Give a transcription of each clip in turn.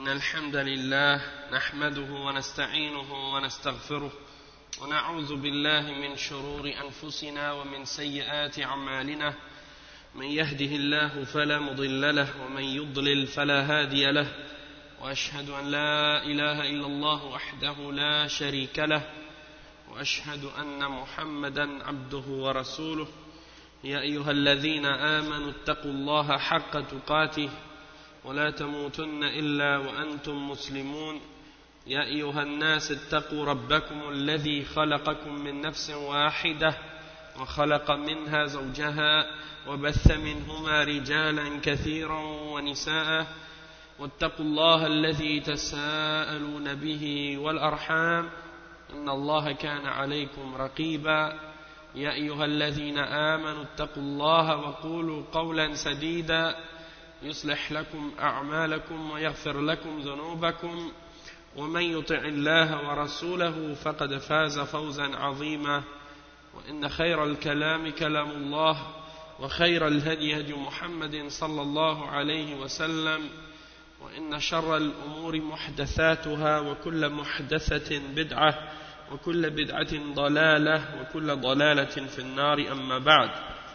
إن الحمد لله نحمده ونستعينه ونستغفره ونعوذ بالله من شرور أنفسنا ومن سيئات أعمالنا من يهده الله فلا مضل له ومن يضلل فلا هادي له وأشهد أن لا إله إلا الله وحده لا شريك له وأشهد أن محمدا عبده ورسوله يا أيها الذين آمنوا اتقوا الله حق تقاته ولا تموتن إلا وأنتم مسلمون يا أيها الناس اتقوا ربكم الذي خلقكم من نفس واحدة وخلق منها زوجها وبث منهما رجالا كثيرا ونساء واتقوا الله الذي تساءلون به والأرحام إن الله كان عليكم رقيبا يا أيها الذين آمنوا اتقوا الله وقولوا قولا سديدا يصلح لكم أعمالكم ويغفر لكم ذنوبكم ومن يطع الله ورسوله فقد فاز فوزا عظيما وإن خير الكلام كلام الله وخير الهدي هدي محمد صلى الله عليه وسلم وإن شر الأمور محدثاتها وكل محدثة بدعة وكل بدعة ضلالة وكل ضلالة في النار أما بعد.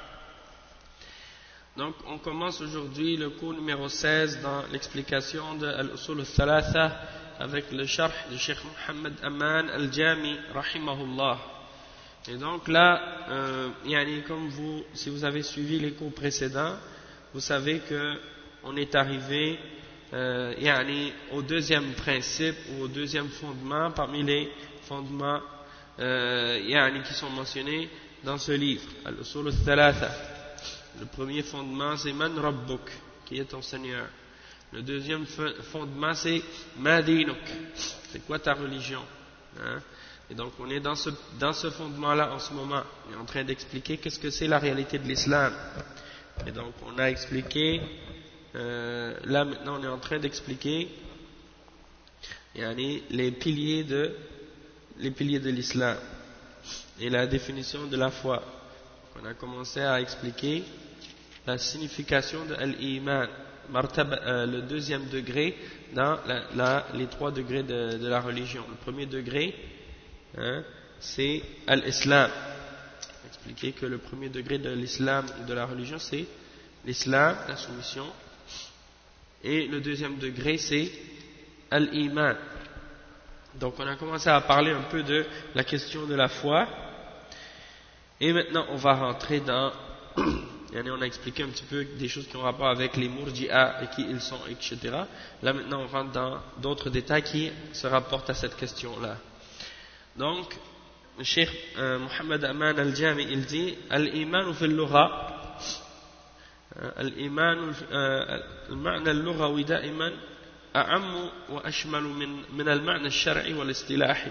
Donc on commence aujourd'hui le cours numéro 16 dans l'explication de Al-Usul al-Thalatha avec le sharh du Cheikh Mohammed Aman al-Jami rahimahullah. Et donc là, comme si vous avez suivi les cours précédents, vous savez que on est arrivé au deuxième principe ou au deuxième fondement parmi les fondements qui sont mentionnés dans ce livre, Al-Usul al-Thalatha. Le premier fondement c'est Man Rabbuk, qui est ton Seigneur. Le deuxième fondement c'est Ma Dinuk, c'est quoi ta religion, hein? Et donc on est dans ce fondement-là en ce moment. On est en train d'expliquer qu'est-ce que c'est la réalité de l'islam. Et donc on a expliqué, là maintenant on est en train d'expliquer les piliers de l'islam et la définition de la foi. On a commencé à expliquer la signification de Al-Iman, le deuxième degré dans les trois degrés de la religion. Le premier degré, c'est Al-Islam. On a expliqué que le premier degré de l'islam ou de la religion, c'est l'islam, la soumission. Et le deuxième degré, c'est Al-Iman. Donc on a commencé à parler un peu de la question de la foi. Et maintenant on va rentrer dans, on a expliqué un petit peu des choses qui ont rapport avec les Murji'a et qui ils sont, etc. Là maintenant on rentre dans d'autres détails qui se rapportent à cette question-là. Donc, le Cheikh Mohammed Aman al-Jami, il dit Al-Iman fi al-lugha, Al-Iman, al-ma'na al-lughawi da'iman أعم وأشمل من المعنى الشرعي والاصطلاحي.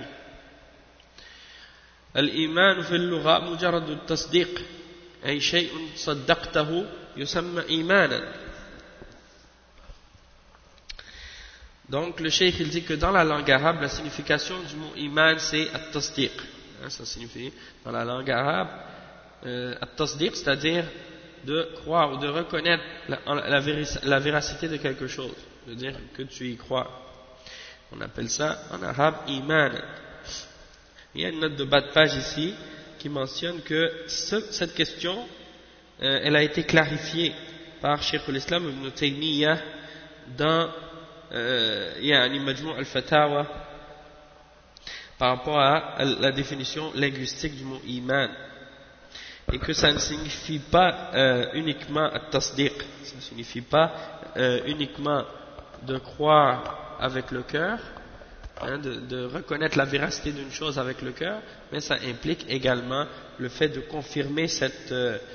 الإيمان في اللغة مجرد التصديق، أي شيء صدقته يسمى إيمانا. Donc le cheikh il dit que dans la langue arabe la signification du mot iman c'est at-tasdiq. Ça signifie dans la langue arabe at-tasdiq, c'est-à-dire de croire ou de reconnaître la véracité de quelque chose, de dire que tu y crois. On appelle ça en arabe iman. Il y a une note de bas de page ici qui mentionne que cette question elle a été clarifiée par Cheikh al-Islam Ibn Taymiyyah dans Majmou' al-Fatawa par rapport à la définition linguistique du mot iman, et que ça ne signifie pas uniquement at-tasdiq, ça ne signifie pas uniquement de croire avec le cœur, de reconnaître la véracité d'une chose avec le cœur, mais ça implique également le fait de confirmer cette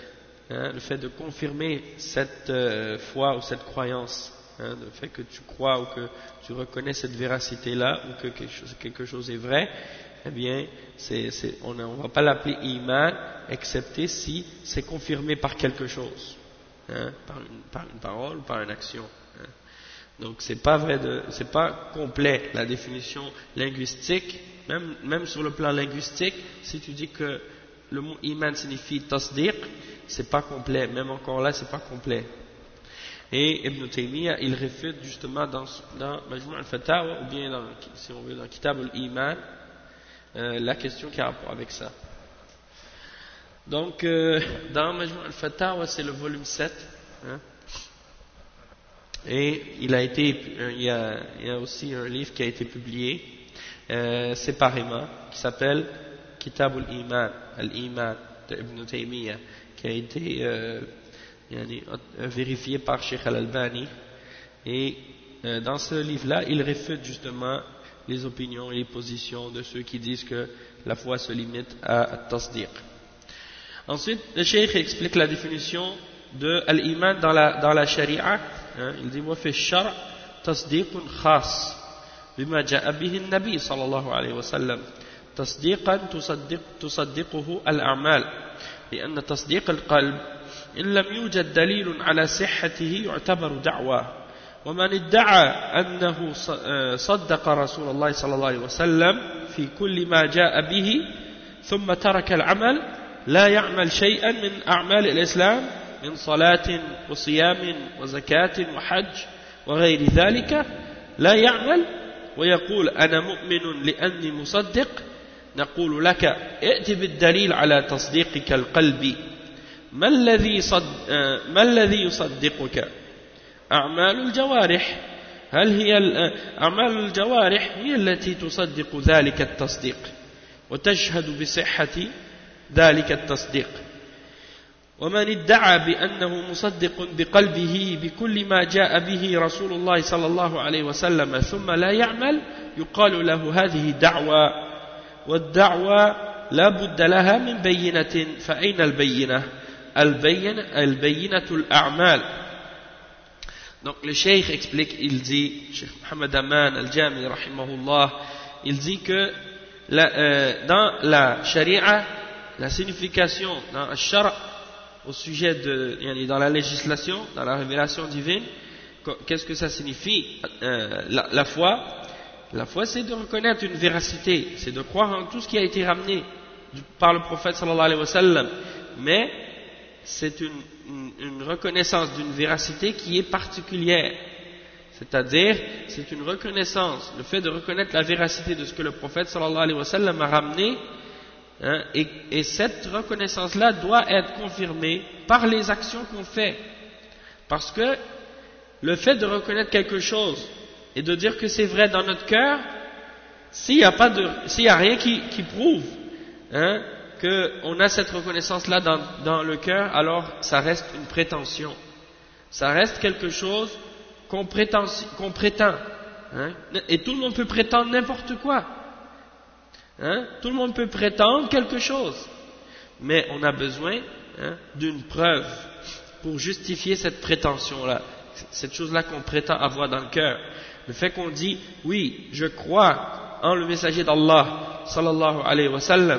foi ou cette croyance, le fait que tu crois ou que tu reconnais cette véracité-là ou que quelque chose est vrai. Eh bien, on ne va pas l'appeler iman, excepté si c'est confirmé par quelque chose, par une parole ou par une action. Donc c'est pas complet la définition linguistique, même sur le plan linguistique. Si tu dis que le mot iman signifie tasdiq, c'est pas complet, même encore là c'est pas complet. Et Ibn Taymiyyah, il réfute justement dans Majmu' al-Fatawa, ou bien si on veut dans Kitab al-Iman, la question qui a rapport avec ça. Donc, dans Majmu' al-Fatawa, c'est le volume 7, hein, et il y a aussi un livre qui a été publié séparément, qui s'appelle Kitab al-Iman, al-Iman de Ibn Taymiyyah, qui a été vérifié par Sheikh al-Albani. Et dans ce livre-là, il réfute justement les opinions et les positions de ceux qui disent que la foi se limite à tasdiq. Ensuite, le Cheikh explique la définition de al-Iman dans la Sharia. Il dit وفي الشرع تصديق خاص بما جاء به النبي صلى الله عليه وسلم تصديقا تصدقه الأعمال لأن تصديق القلب إن لم يوجد دليل على صحته يعتبر دعوة ومن ادعى أنه صدق رسول الله صلى الله عليه وسلم في كل ما جاء به ثم ترك العمل لا يعمل شيئا من أعمال الإسلام من صلاة وصيام وزكاة وحج وغير ذلك لا يعمل ويقول أنا مؤمن لأني مصدق نقول لك ائت بالدليل على تصديقك القلبي ما الذي يصدقك أعمال الجوارح هل هي أعمال الجوارح هي التي تصدق ذلك التصديق وتشهد بصحة ذلك التصديق ومن ادعى بأنه مصدق بقلبه بكل ما جاء به رسول الله صلى الله عليه وسلم ثم لا يعمل يقال له هذه دعوة والدعوة لا بد لها من بينة فأين البينة البينة الأعمال. Donc le Cheikh explique, il dit, Cheikh Mohammed Aman al-Jami rahimahullah, il dit que dans la Sharia, la signification dans le Shara au sujet dans la législation, dans la révélation divine, qu'est-ce que ça signifie la foi? La foi, c'est de reconnaître une véracité, c'est de croire en tout ce qui a été ramené par le prophète sallallahu alayhi wa sallam, mais c'est une reconnaissance d'une véracité qui est particulière, c'est-à-dire c'est une reconnaissance, le fait de reconnaître la véracité de ce que le prophète sallallahu alayhi wa sallam a ramené. Hein, et cette reconnaissance-là doit être confirmée par les actions qu'on fait. Parce que le fait de reconnaître quelque chose et de dire que c'est vrai dans notre cœur, s'il n'y a rien qui prouve hein, qu'on a cette reconnaissance-là dans le cœur, alors ça reste une prétention. Ça reste quelque chose qu'on prétend. Hein, et tout le monde peut prétendre n'importe quoi. Hein? Tout le monde peut prétendre quelque chose, mais on a besoin d'une preuve pour justifier cette prétention-là, cette chose-là qu'on prétend avoir dans le cœur. Le fait qu'on dit, oui, je crois en le messager d'Allah, sallallahu alayhi wa sallam,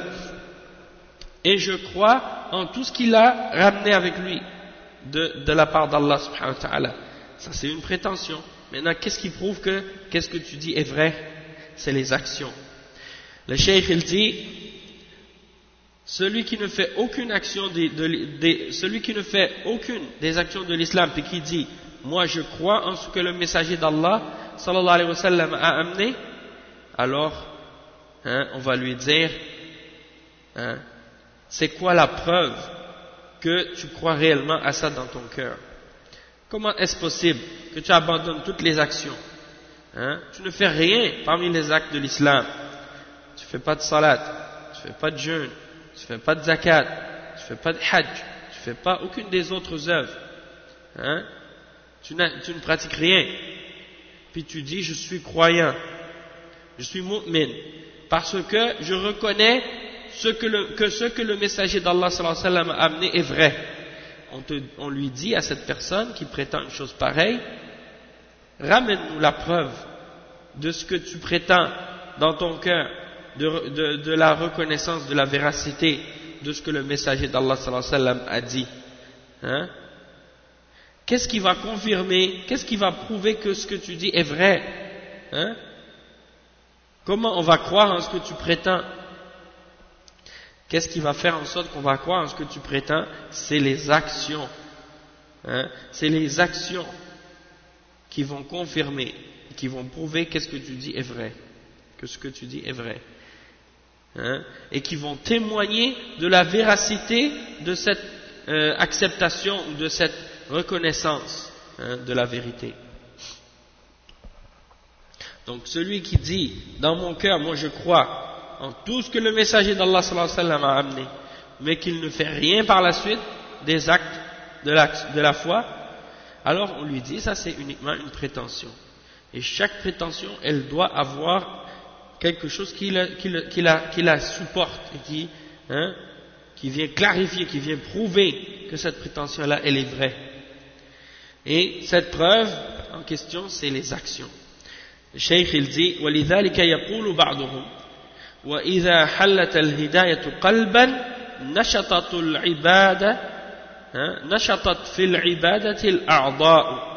et je crois en tout ce qu'il a ramené avec lui de la part d'Allah, subhanahu wa ta'ala. Ça, c'est une prétention. Maintenant, qu'est-ce qui prouve que qu'est-ce que tu dis est vrai? C'est les actions. Le Cheikh il dit, celui qui ne fait aucune action celui qui ne fait aucune des actions de l'islam et qui dit, moi je crois en ce que le messager d'Allah sallallahu alayhi wa sallam a amené, alors on va lui dire, c'est quoi la preuve que tu crois réellement à ça dans ton cœur? Comment est-ce possible que tu abandonnes toutes les actions? Tu ne fais rien parmi les actes de l'islam. Tu ne fais pas de salat, tu ne fais pas de jeûne, tu ne fais pas de zakat, tu ne fais pas de hajj, tu ne fais pas aucune des autres œuvres. Tu ne pratiques rien. Puis tu dis, je suis croyant, je suis mu'min, parce que je reconnais ce que le messager d'Allah sallallahu alayhi wa sallam a amené est vrai. On lui dit à cette personne qui prétend une chose pareille, ramène-nous la preuve de ce que tu prétends dans ton cœur, de la reconnaissance de la véracité de ce que le messager d'Allah sallallahu alayhi wa sallam a dit. Qu'est-ce qui va confirmer, qu'est-ce qui va prouver que ce que tu dis est vrai? Comment on va croire en ce que tu prétends? Qu'est-ce qui va faire en sorte qu'on va croire en ce que tu prétends? C'est les actions. hein, c'est les actions qui vont confirmer, qui vont prouver qu'est-ce que tu dis est vrai, que ce que tu dis est vrai, hein, et qui vont témoigner de la véracité de cette acceptation ou de cette reconnaissance, hein, de la vérité. Donc celui qui dit dans mon cœur, moi je crois en tout ce que le messager d'Allah sallallahu alayhi wa sallam a amené, mais qu'il ne fait rien par la suite des actes de la foi, alors on lui dit ça c'est uniquement une prétention. Et chaque prétention, elle doit avoir quelque chose qui la supporte et qui vient clarifier, qui vient prouver que cette prétention-là, elle est vraie. Et cette preuve en question, c'est les actions. Le cheikh il dit وَلِذَلِكَ يَقُولُ بَعْضُهُمْ وَإِذَا حَلَّتَ الْهِدَايَةُ قَلْبًا نشطت في العبادة الأعضاء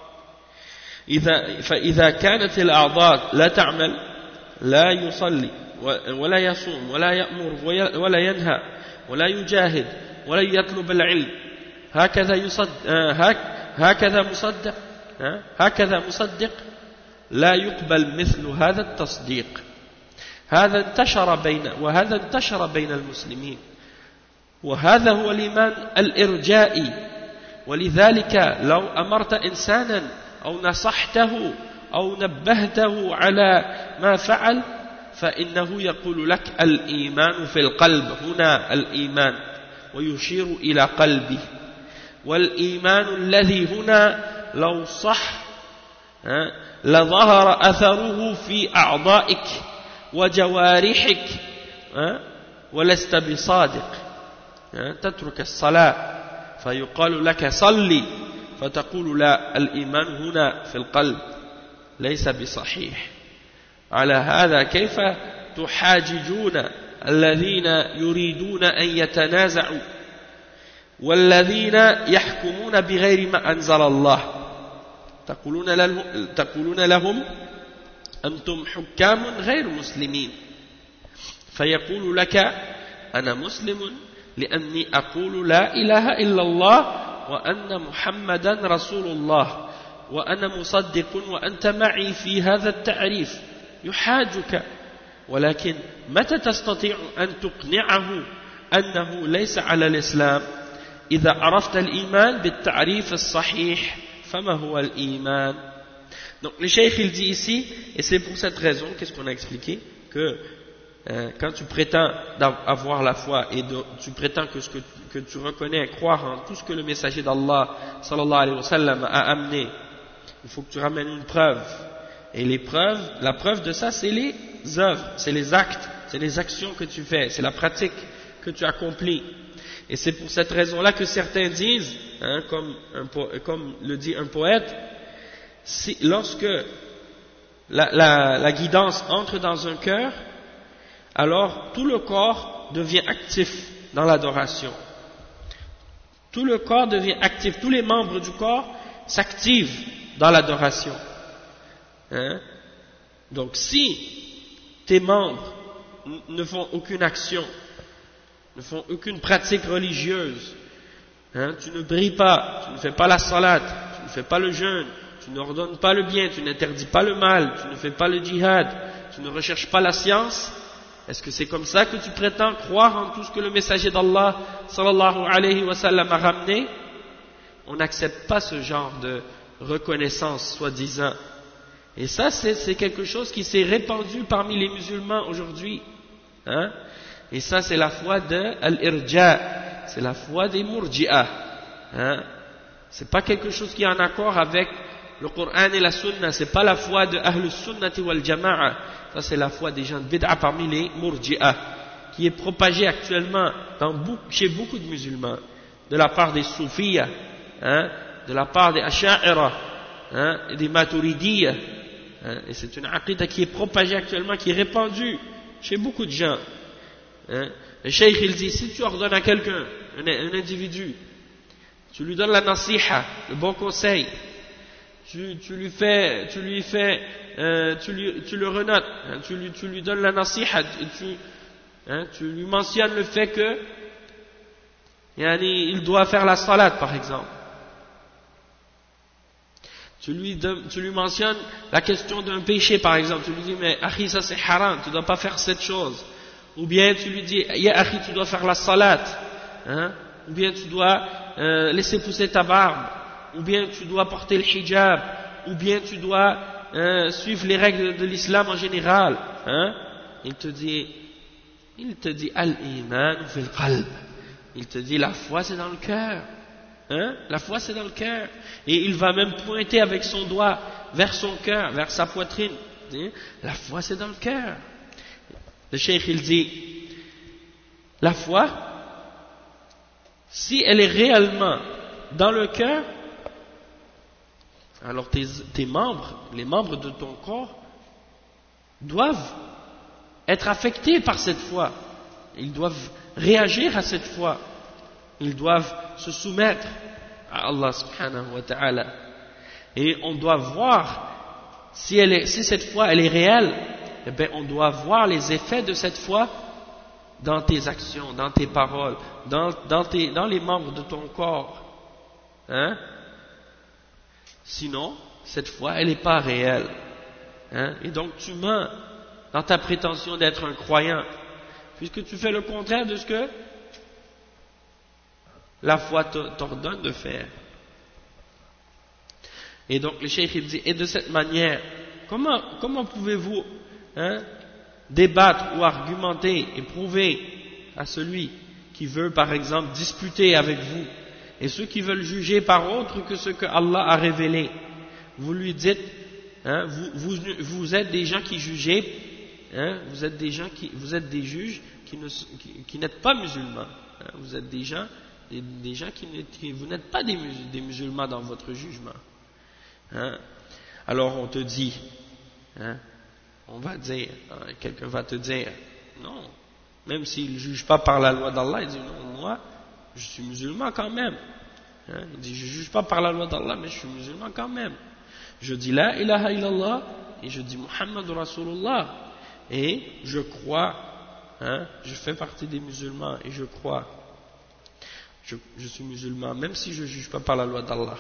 فإذا كانت الأعضاء لا تعمل لا يصلي ولا يصوم ولا يأمر ولا ينهى ولا يجاهد ولا يطلب العلم هكذا مصدق لا يقبل مثل هذا التصديق. وهذا انتشر بين المسلمين، وهذا هو الإيمان الإرجائي. ولذلك لو أمرت إنسانا أو نصحته أو نبهته على ما فعل فإنه يقول لك الإيمان في القلب، هنا الإيمان، ويشير إلى قلبه. والإيمان الذي هنا لو صح لظهر أثره في أعضائك وجوارحك ولست بصادق. تترك الصلاة فيقال لك صلي فتقول لا، الإيمان هنا في القلب ليس بصحيح. على هذا كيف تحاججون الذين يريدون أن يتنازعوا والذين يحكمون بغير ما أنزل الله؟ تقولون لهم أنتم حكام غير مسلمين، فيقول لك أنا مسلم لأني أقول لا إله إلا الله وأن محمدا رسول الله وأنا مصدق وأنت معي في هذا التعريف. يحاجك، ولكن متى تستطيع أن تقنعه أنه ليس على الإسلام؟ إذا عرفت الإيمان بالتعريف الصحيح فما هو الإيمان. Donc le cheikh il dit ici, et c'est pour cette raison, qu'est-ce qu'on a expliqué, que quand tu prétends avoir la foi et tu prétends que tu reconnais, croire en tout ce que le messager d'Allah sallallahu alayhi wa sallam a amené, il faut que tu ramènes une preuve. Et les preuves, la preuve de ça, c'est les œuvres, c'est les actes, c'est les actions que tu fais, c'est la pratique que tu accomplis. Et c'est pour cette raison-là que certains disent, comme le dit un poète, lorsque la guidance entre dans un cœur, alors tout le corps devient actif dans l'adoration. Tout le corps devient actif, tous les membres du corps s'activent dans l'adoration. Donc si tes membres ne font aucune action, ne font aucune pratique religieuse, tu ne brilles pas, tu ne fais pas la salat, tu ne fais pas le jeûne, tu n'ordonnes pas le bien, tu n'interdis pas le mal, tu ne fais pas le djihad, tu ne recherches pas la science, est-ce que c'est comme ça que tu prétends croire en tout ce que le messager d'Allah sallallahu alayhi wa sallam a ramené? On n'accepte pas ce genre de reconnaissance soi-disant. Et ça c'est quelque chose qui s'est répandu parmi les musulmans aujourd'hui. Et ça c'est la foi de Al-Irja', c'est la foi des Murji'ah. C'est pas quelque chose qui est en accord avec le Coran et la Sunna, c'est pas la foi de Ahlus Sunnati wal Jama'a. Ça c'est la foi des gens de Bid'a parmi les Murji'ah, qui est propagée actuellement chez beaucoup de musulmans, de la part des Soufiyas, de la part des Asha'ira, et des Maturidiyya. Et c'est une aqida qui est propagée actuellement, qui est répandue chez beaucoup de gens. Le cheikh il dit, si tu ordonnes à quelqu'un, un individu, tu lui donnes la nasiha, le bon conseil, tu le renotes, tu lui donnes la nasiha, tu lui mentionnes le fait que il doit faire la salat par exemple, tu lui mentionnes la question d'un péché par exemple, tu lui dis mais akhi ça c'est haram, tu dois pas faire cette chose, ou bien tu lui dis ya akhi tu dois faire la salat, hein? Ou bien tu dois laisser pousser ta barbe, ou bien tu dois porter le hijab, ou bien tu dois suivre les règles de l'islam en général, hein? Il te dit al-iman fil qalb, il te dit la foi c'est dans le cœur. Hein? La foi c'est dans le cœur, et il va même pointer avec son doigt vers son cœur, vers sa poitrine. La foi c'est dans le cœur. Le cheikh il dit la foi, si elle est réellement dans le cœur, alors tes membres, les membres de ton corps doivent être affectés par cette foi, ils doivent réagir à cette foi, ils doivent se soumettre à Allah subhanahu wa ta'ala, et on doit voir si cette foi elle est réelle, eh bien on doit voir les effets de cette foi dans tes actions, dans tes paroles, dans les membres de ton corps, hein? Sinon cette foi elle n'est pas réelle, hein? Et donc tu mens dans ta prétention d'être un croyant, puisque tu fais le contraire de ce que la foi t'ordonne de faire. Et donc le cheikh il dit, et de cette manière, comment pouvez-vous débattre ou argumenter et prouver à celui qui veut par exemple disputer avec vous, et ceux qui veulent juger par autre que ce que Allah a révélé, vous lui dites, vous êtes des gens qui jugez, vous êtes des juges qui n'êtes pas musulmans, vous êtes des gens vous n'êtes pas des musulmans dans votre jugement, hein? Alors on te dit, hein, on va dire, quelqu'un va te dire, non, même s'il ne juge pas par la loi d'Allah, il dit non, moi je suis musulman quand même, hein? Il dit je ne juge pas par la loi d'Allah mais je suis musulman quand même, je dis la ilaha illallah et je dis Muhammad Rasulullah et je crois, hein, je fais partie des musulmans et je crois. Je suis musulman, même si je ne juge pas par la loi d'Allah.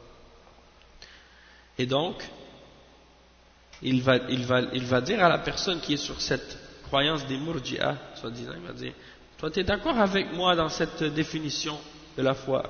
Et donc, il va dire à la personne qui est sur cette croyance des murji'a, soi-disant, il va dire, toi tu es d'accord avec moi dans cette définition de la foi,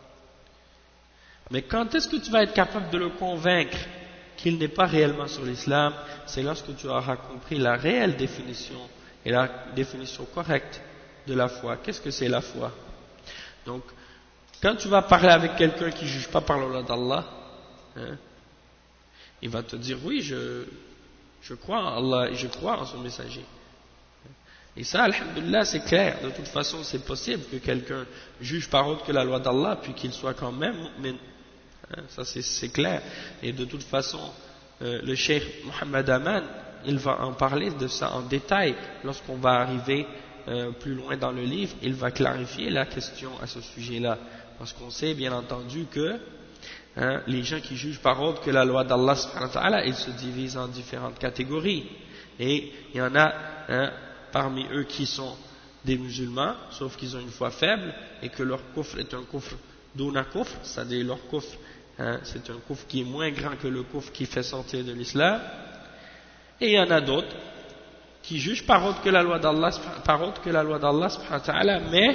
mais quand est-ce que tu vas être capable de le convaincre qu'il n'est pas réellement sur l'islam? C'est lorsque tu auras compris la réelle définition et la définition correcte de la foi. Qu'est-ce que c'est la foi? Donc, quand tu vas parler avec quelqu'un qui ne juge pas par la loi d'Allah, hein, il va te dire oui, je crois en Allah et je crois en son messager. Et ça, alhamdulillah, c'est clair. De toute façon, c'est possible que quelqu'un juge par autre que la loi d'Allah, puis qu'il soit quand même mu'min. Hein, ça, c'est clair. Et de toute façon, le cheikh Mohammed Aman, il va en parler de ça en détail lorsqu'on va arriver plus loin dans le livre. Il va clarifier la question à ce sujet-là, parce qu'on sait bien entendu que les gens qui jugent par autre que la loi d'Allah subhanahu wa ta'ala, ils se divisent en différentes catégories, et il y en a parmi eux qui sont des musulmans, sauf qu'ils ont une foi faible et que leur kufr est un kufr duna kufr, c'est-à-dire leur kufr, c'est un kufr qui est moins grand que le kufr qui fait sortir de l'islam. Et il y en a d'autres qui jugent par autre que la loi d'Allah subhanahu wa ta'ala, mais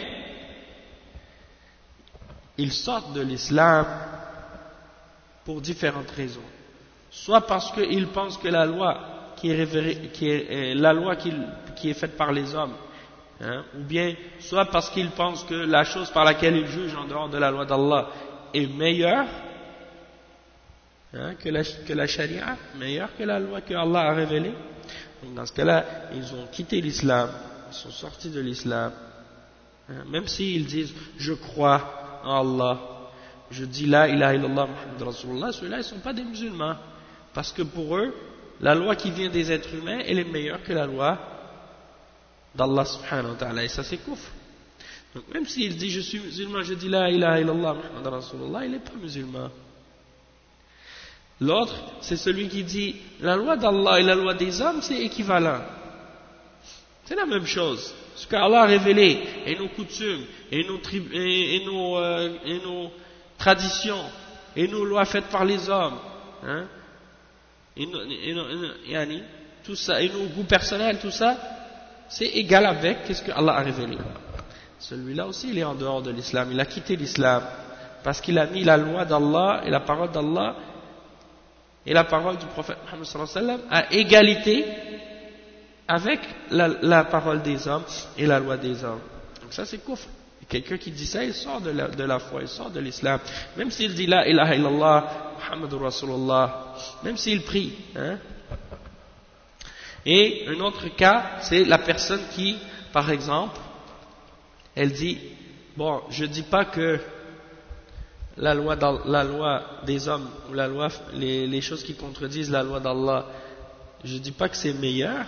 ils sortent de l'islam pour différentes raisons. Soit parce qu'ils pensent que la loi qui est faite par les hommes, ou bien soit parce qu'ils pensent que la chose par laquelle ils jugent en dehors de la loi d'Allah est meilleure que la charia, meilleure que la loi que Allah a révélée. Donc dans ce cas-là, ils ont quitté l'islam, ils sont sortis de l'islam, même s'ils disent je crois en Allah, je dis la ilaha illallah Muhammad Rasulullah, ceux-là ils ne sont pas des musulmans, parce que pour eux la loi qui vient des êtres humains elle est meilleure que la loi d'Allah subhanahu wa ta'ala, et ça c'est kufr. Donc même s'il dit je suis musulman, je dis la ilaha illallah Muhammad Rasulullah, il n'est pas musulman. L'autre, c'est celui qui dit la loi d'Allah et la loi des hommes c'est équivalent, c'est la même chose. Ce qu'Allah a révélé, et nos coutumes, et nos traditions, et nos lois faites par les hommes, hein, tout ça, et nos goûts personnels, tout ça, c'est égal avec ce que Allah a révélé. Celui-là aussi, il est en dehors de l'islam, il a quitté l'islam, parce qu'il a mis la loi d'Allah et la parole d'Allah et la parole du prophète Muhammad sallallahu alayhi wa sallam à égalité avec la parole des hommes et la loi des hommes. Donc ça c'est kufr. Quelqu'un qui dit ça, il sort de la foi, il sort de l'islam. Même s'il dit la ilaha illallah, Muhammadur Rasulullah, même s'il prie. Hein. Et un autre cas, c'est la personne qui, par exemple, elle dit, bon, je dis pas que la loi des hommes, ou la loi, les choses qui contredisent la loi d'Allah, je dis pas que c'est meilleur,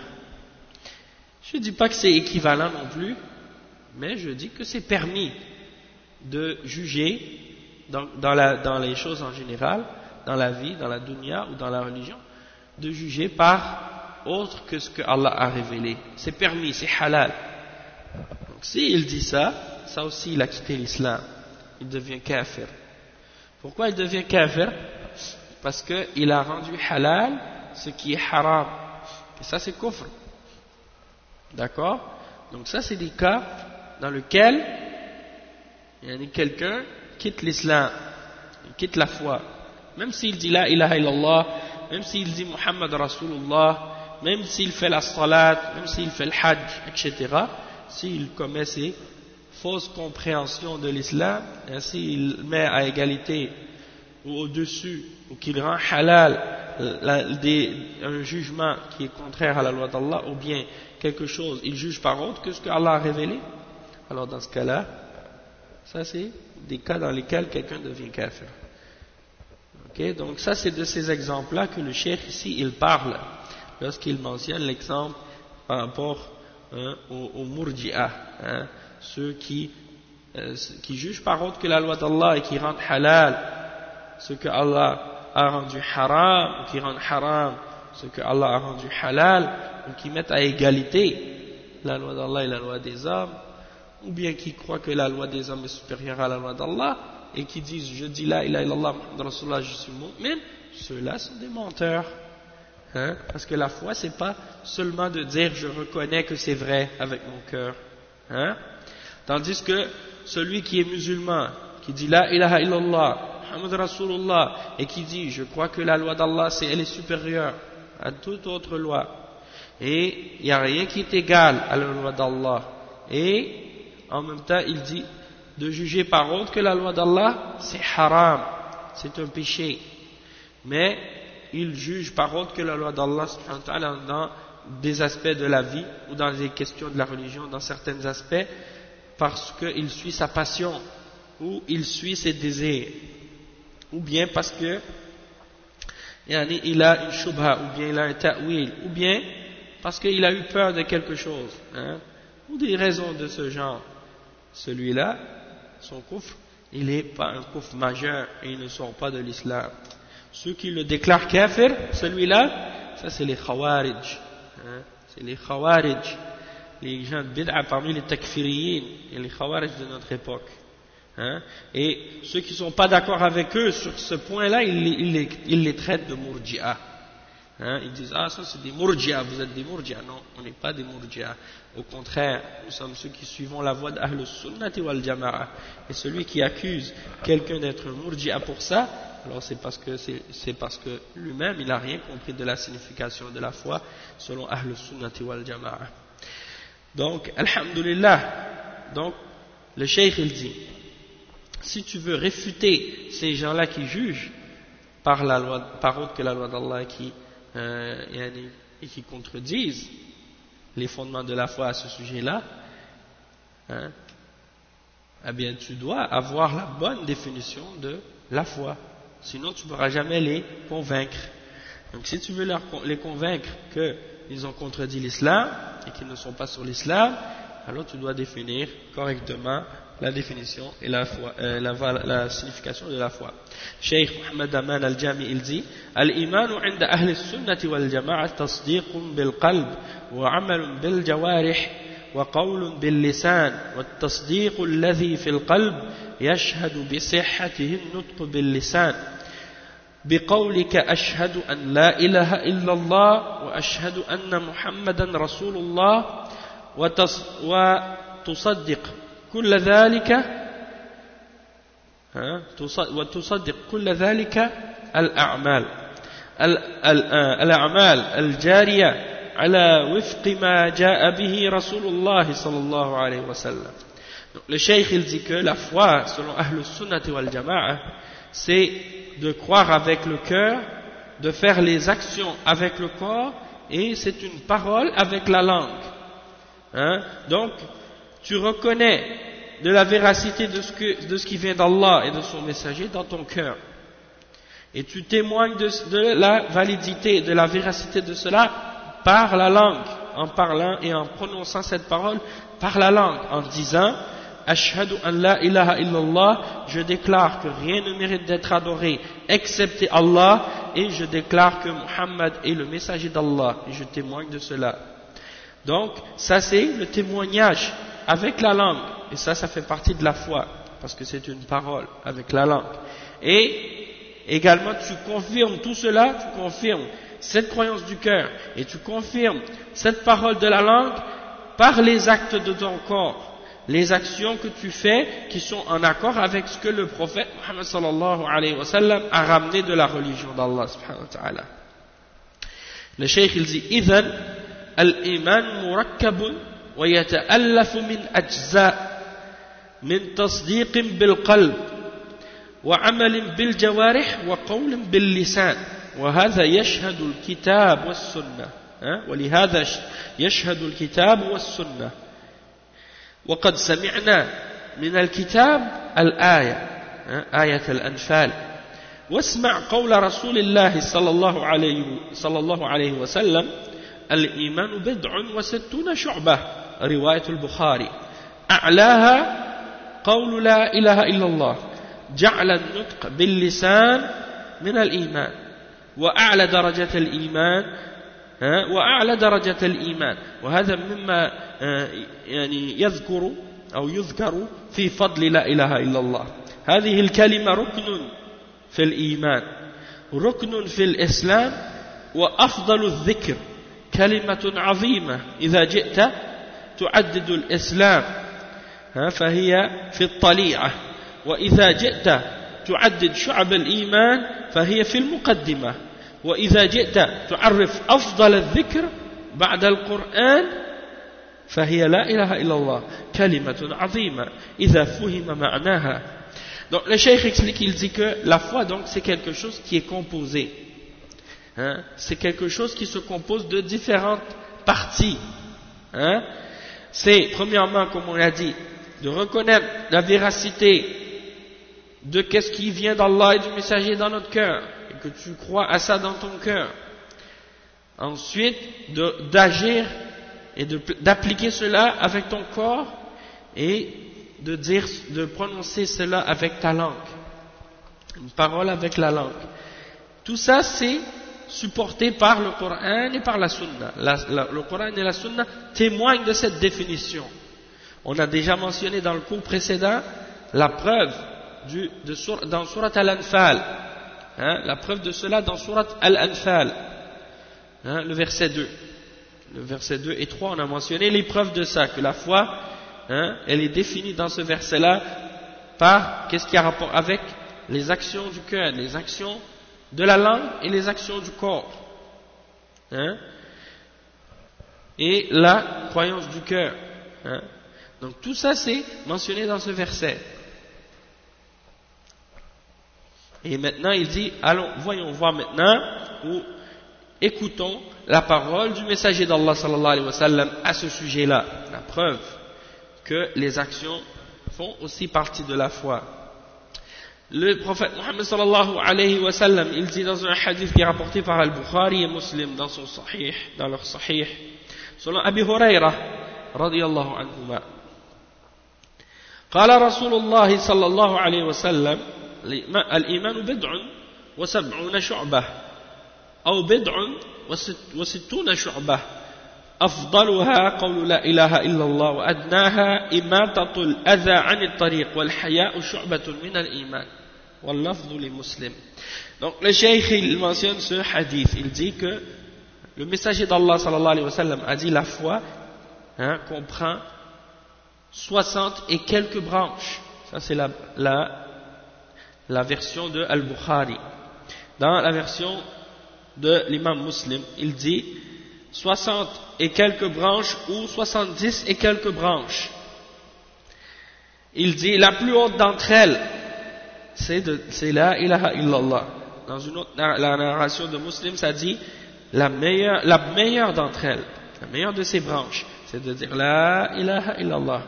je dis pas que c'est équivalent non plus, mais je dis que c'est permis de juger dans les choses en général, dans la vie, dans la dunya ou dans la religion, de juger par autre que ce que Allah a révélé. C'est permis, c'est halal. Donc s'il dit ça, ça aussi il a quitté l'islam, il devient kafir. Pourquoi il devient kafir? Parce qu'il a rendu halal ce qui est haram. Et ça c'est kufr. D'accord? Donc ça c'est des cas dans lesquels quelqu'un quitte l'islam, il quitte la foi. Même s'il dit la ilaha illallah, même s'il dit Muhammad Rasulullah, même s'il fait la salat, même s'il fait le hajj, etc., s'il commet ces fausses compréhensions de l'islam, s'il met à égalité ou au-dessus, ou qu'il rend halal un jugement qui est contraire à la loi d'Allah, ou bien quelque chose, il juge par autre que ce que Allah a révélé, alors dans ce cas-là, ça c'est des cas dans lesquels quelqu'un devient kafir. Okay? Donc ça c'est de ces exemples-là que le cheikh ici il parle lorsqu'il mentionne l'exemple par rapport aux murji'a, ceux qui jugent par autre que la loi d'Allah et qui rendent halal ce que Allah a rendu haram, ou qui rendent haram ce que Allah a rendu halal, ou qui mettent à égalité la loi d'Allah et la loi des hommes, ou bien qui croient que la loi des hommes est supérieure à la loi d'Allah et qui disent je dis la ilaha illallah Muhammad Rasulullah, je suis mu'min, ceux-là sont des menteurs. Parce que la foi c'est pas seulement de dire je reconnais que c'est vrai avec mon cœur, tandis que celui qui est musulman, qui dit la ilaha illallah Muhammad Rasulullah et qui dit je crois que la loi d'Allah elle est supérieure à toute autre loi et il n'y a rien qui est égal à la loi d'Allah, et en même temps il dit de juger par autre que la loi d'Allah c'est haram, c'est un péché, mais il juge par autre que la loi d'Allah dans des aspects de la vie ou dans des questions de la religion, dans certains aspects, parce qu'il suit sa passion ou il suit ses désirs, ou bien parce que il a une shubha, ou bien il a un ta'wil, ou bien parce qu'il a eu peur de quelque chose, ou des raisons de ce genre. Celui-là, son kufr, il n'est pas un kufr majeur et il ne sort pas de l'islam. Ceux qui le déclarent kafir, celui-là, ça c'est les khawarij, c'est les khawarij, les gens de bid'a parmi les takfiriyin, et les khawarij de notre époque. Et ceux qui ne sont pas d'accord avec eux sur ce point-là, ils les traitent de murji'a. Ils disent ah ça c'est des murji'a, vous êtes des murji'a. Non, on n'est pas des murji'a. Au contraire, nous sommes ceux qui suivons la voie d'Ahl Sunnati wal Jama'a. Et celui qui accuse quelqu'un d'être murji'a pour ça, alors c'est parce que lui-même il n'a rien compris de la signification de la foi selon Ahl Sunnati wal Jama'a. Donc, alhamdulillah, donc le cheikh il dit, si tu veux réfuter ces gens-là qui jugent par autre que la loi d'Allah et qui contredisent les fondements de la foi à ce sujet-là, eh bien tu dois avoir la bonne définition de la foi, sinon tu ne pourras jamais les convaincre. Donc si tu veux les convaincre qu'ils ont contredit l'islam et qu'ils ne sont pas sur l'islam, alors tu dois définir correctement la définition et la signification de la foi. Cheikh Mohammed Aman al-Jami il dit Al-imanu inda ahli sunnati wal jama'a tasdiqun bil qalb wa amalun bil jawarih wa qawlun bil lisan wa tasdiqu alladhi fil qalb yashhadu bi sihhatihi an-nutq bil lisan. بقولك أشهد أن لا إله إلا الله وأشهد أن محمدا رسول الله وتصدق كل ذلك وتصدق كل ذلك الأعمال الجارية على وفق ما جاء به رسول الله صلى الله عليه وسلم. Le cheikh il dit que la foi selon Ahlus Sunnah wal Jama'a, c'est de croire avec le cœur, de faire les actions avec le corps, et c'est une parole avec la langue. Donc tu reconnais de la véracité de ce qui vient d'Allah et de son messager dans ton cœur, et tu témoignes de la validité, de la véracité de cela par la langue, en parlant et en prononçant cette parole par la langue, en disant Ashhadu an la ilaha illallah, je déclare que rien ne mérite d'être adoré excepté Allah, et je déclare que Muhammad est le messager d'Allah, et je témoigne de cela. Donc ça c'est le témoignage avec la langue, et ça fait partie de la foi, parce que c'est une parole avec la langue. Et également tu confirmes tout cela, tu confirmes cette croyance du cœur, et tu confirmes cette parole de la langue par les actes de ton corps, les actions que tu fais qui sont en accord avec ce que le prophète Muhammad sallallahu alayhi wa sallam a ramené de la religion d'Allah subhanahu wa ta'ala. Le cheikh il dit إذن الإيمان مركب ويتألف من أجزاء من تصديق بالقلب وعمل بالجوارح وقول باللسان وهذا يشهد الكتاب والسنة ولهذا يشهد الكتاب والسنة وقد سمعنا من الكتاب الآية آية الأنفال واسمع قول رسول الله صلى الله عليه وسلم الإيمان بضع وستون شعبة رواية البخاري أعلاها قول لا إله إلا الله جعل النطق باللسان من الإيمان وأعلى درجة الإيمان وهذا مما يعني يذكر في فضل لا إله إلا الله. هذه الكلمة ركن في الإيمان ركن في الإسلام وأفضل الذكر كلمة عظيمة إذا جئت تعدد الإسلام فهي في الطليعة وإذا جئت تعدد شعب الإيمان فهي في المقدمة وإذا جئت تعرف أفضل الذكر بعد القرآن فهي لا إله إلا الله كلمة عظيمة إذا فهم معناها. Donc le cheikh explique, il dit que la foi donc c'est quelque chose qui est composé, c'est quelque chose qui se compose de différentes parties. C'est premièrement, comme on l'a dit, de reconnaître la véracité de qu'est-ce qui vient d'Allah et du messager dans notre cœur, et que tu crois à ça dans ton cœur. Ensuite, d'agir et d'appliquer cela avec ton corps, et de prononcer cela avec ta langue, une parole avec la langue. Tout ça c'est supporté par le Coran et par la Sunna. Le Coran et la Sunna témoignent de cette définition. On a déjà mentionné dans le cours précédent la preuve dans Surat Al-Anfal, la preuve de cela dans Surat Al-Anfal, le verset 2. Le verset 2 et 3, on a mentionné les preuves de ça, que la foi, elle est définie dans ce verset-là par qu'est-ce qui a rapport avec les actions du cœur, les actions de la langue et les actions du corps, et la croyance du cœur. Donc tout ça c'est mentionné dans ce verset. Et maintenant il dit, voyons voir maintenant, ou écoutons la parole du messager d'Allah sallallahu alayhi wa sallam à ce sujet-là, la preuve que les actions font aussi partie de la foi. Le prophète Muhammad sallallahu alayhi wa sallam, il dit dans un hadith qui est rapporté par Al-Bukhari et Muslim dans son sahih, dans leur sahih, selon Abi Hurayrah radiyallahu anhuma, قال رسول الله صلى الله عليه وسلم الإيمان بضع وسبعون شعبة أو بضع وستون شعبة أفضلها قول لا إله إلا الله وأدناها إماطة الأذى عن الطريق والحياء شعبة من الإيمان. واللفظ لمسلم. Donc le cheikh il mentionne ce hadith, il dit que le messager d'Allah sallallahu alayhi wa sallam a dit la foi comprend 60 et quelques branches. Ça c'est la version de Al-Bukhari. Dans la version de l'imam Muslim, il dit 60 et quelques branches ou 70 et quelques branches. Il dit la plus haute d'entre elles, c'est la ilaha illallah. Dans une autre la narration de Muslim, ça dit la meilleure d'entre elles, la meilleure de ces branches, c'est de dire la ilaha illallah.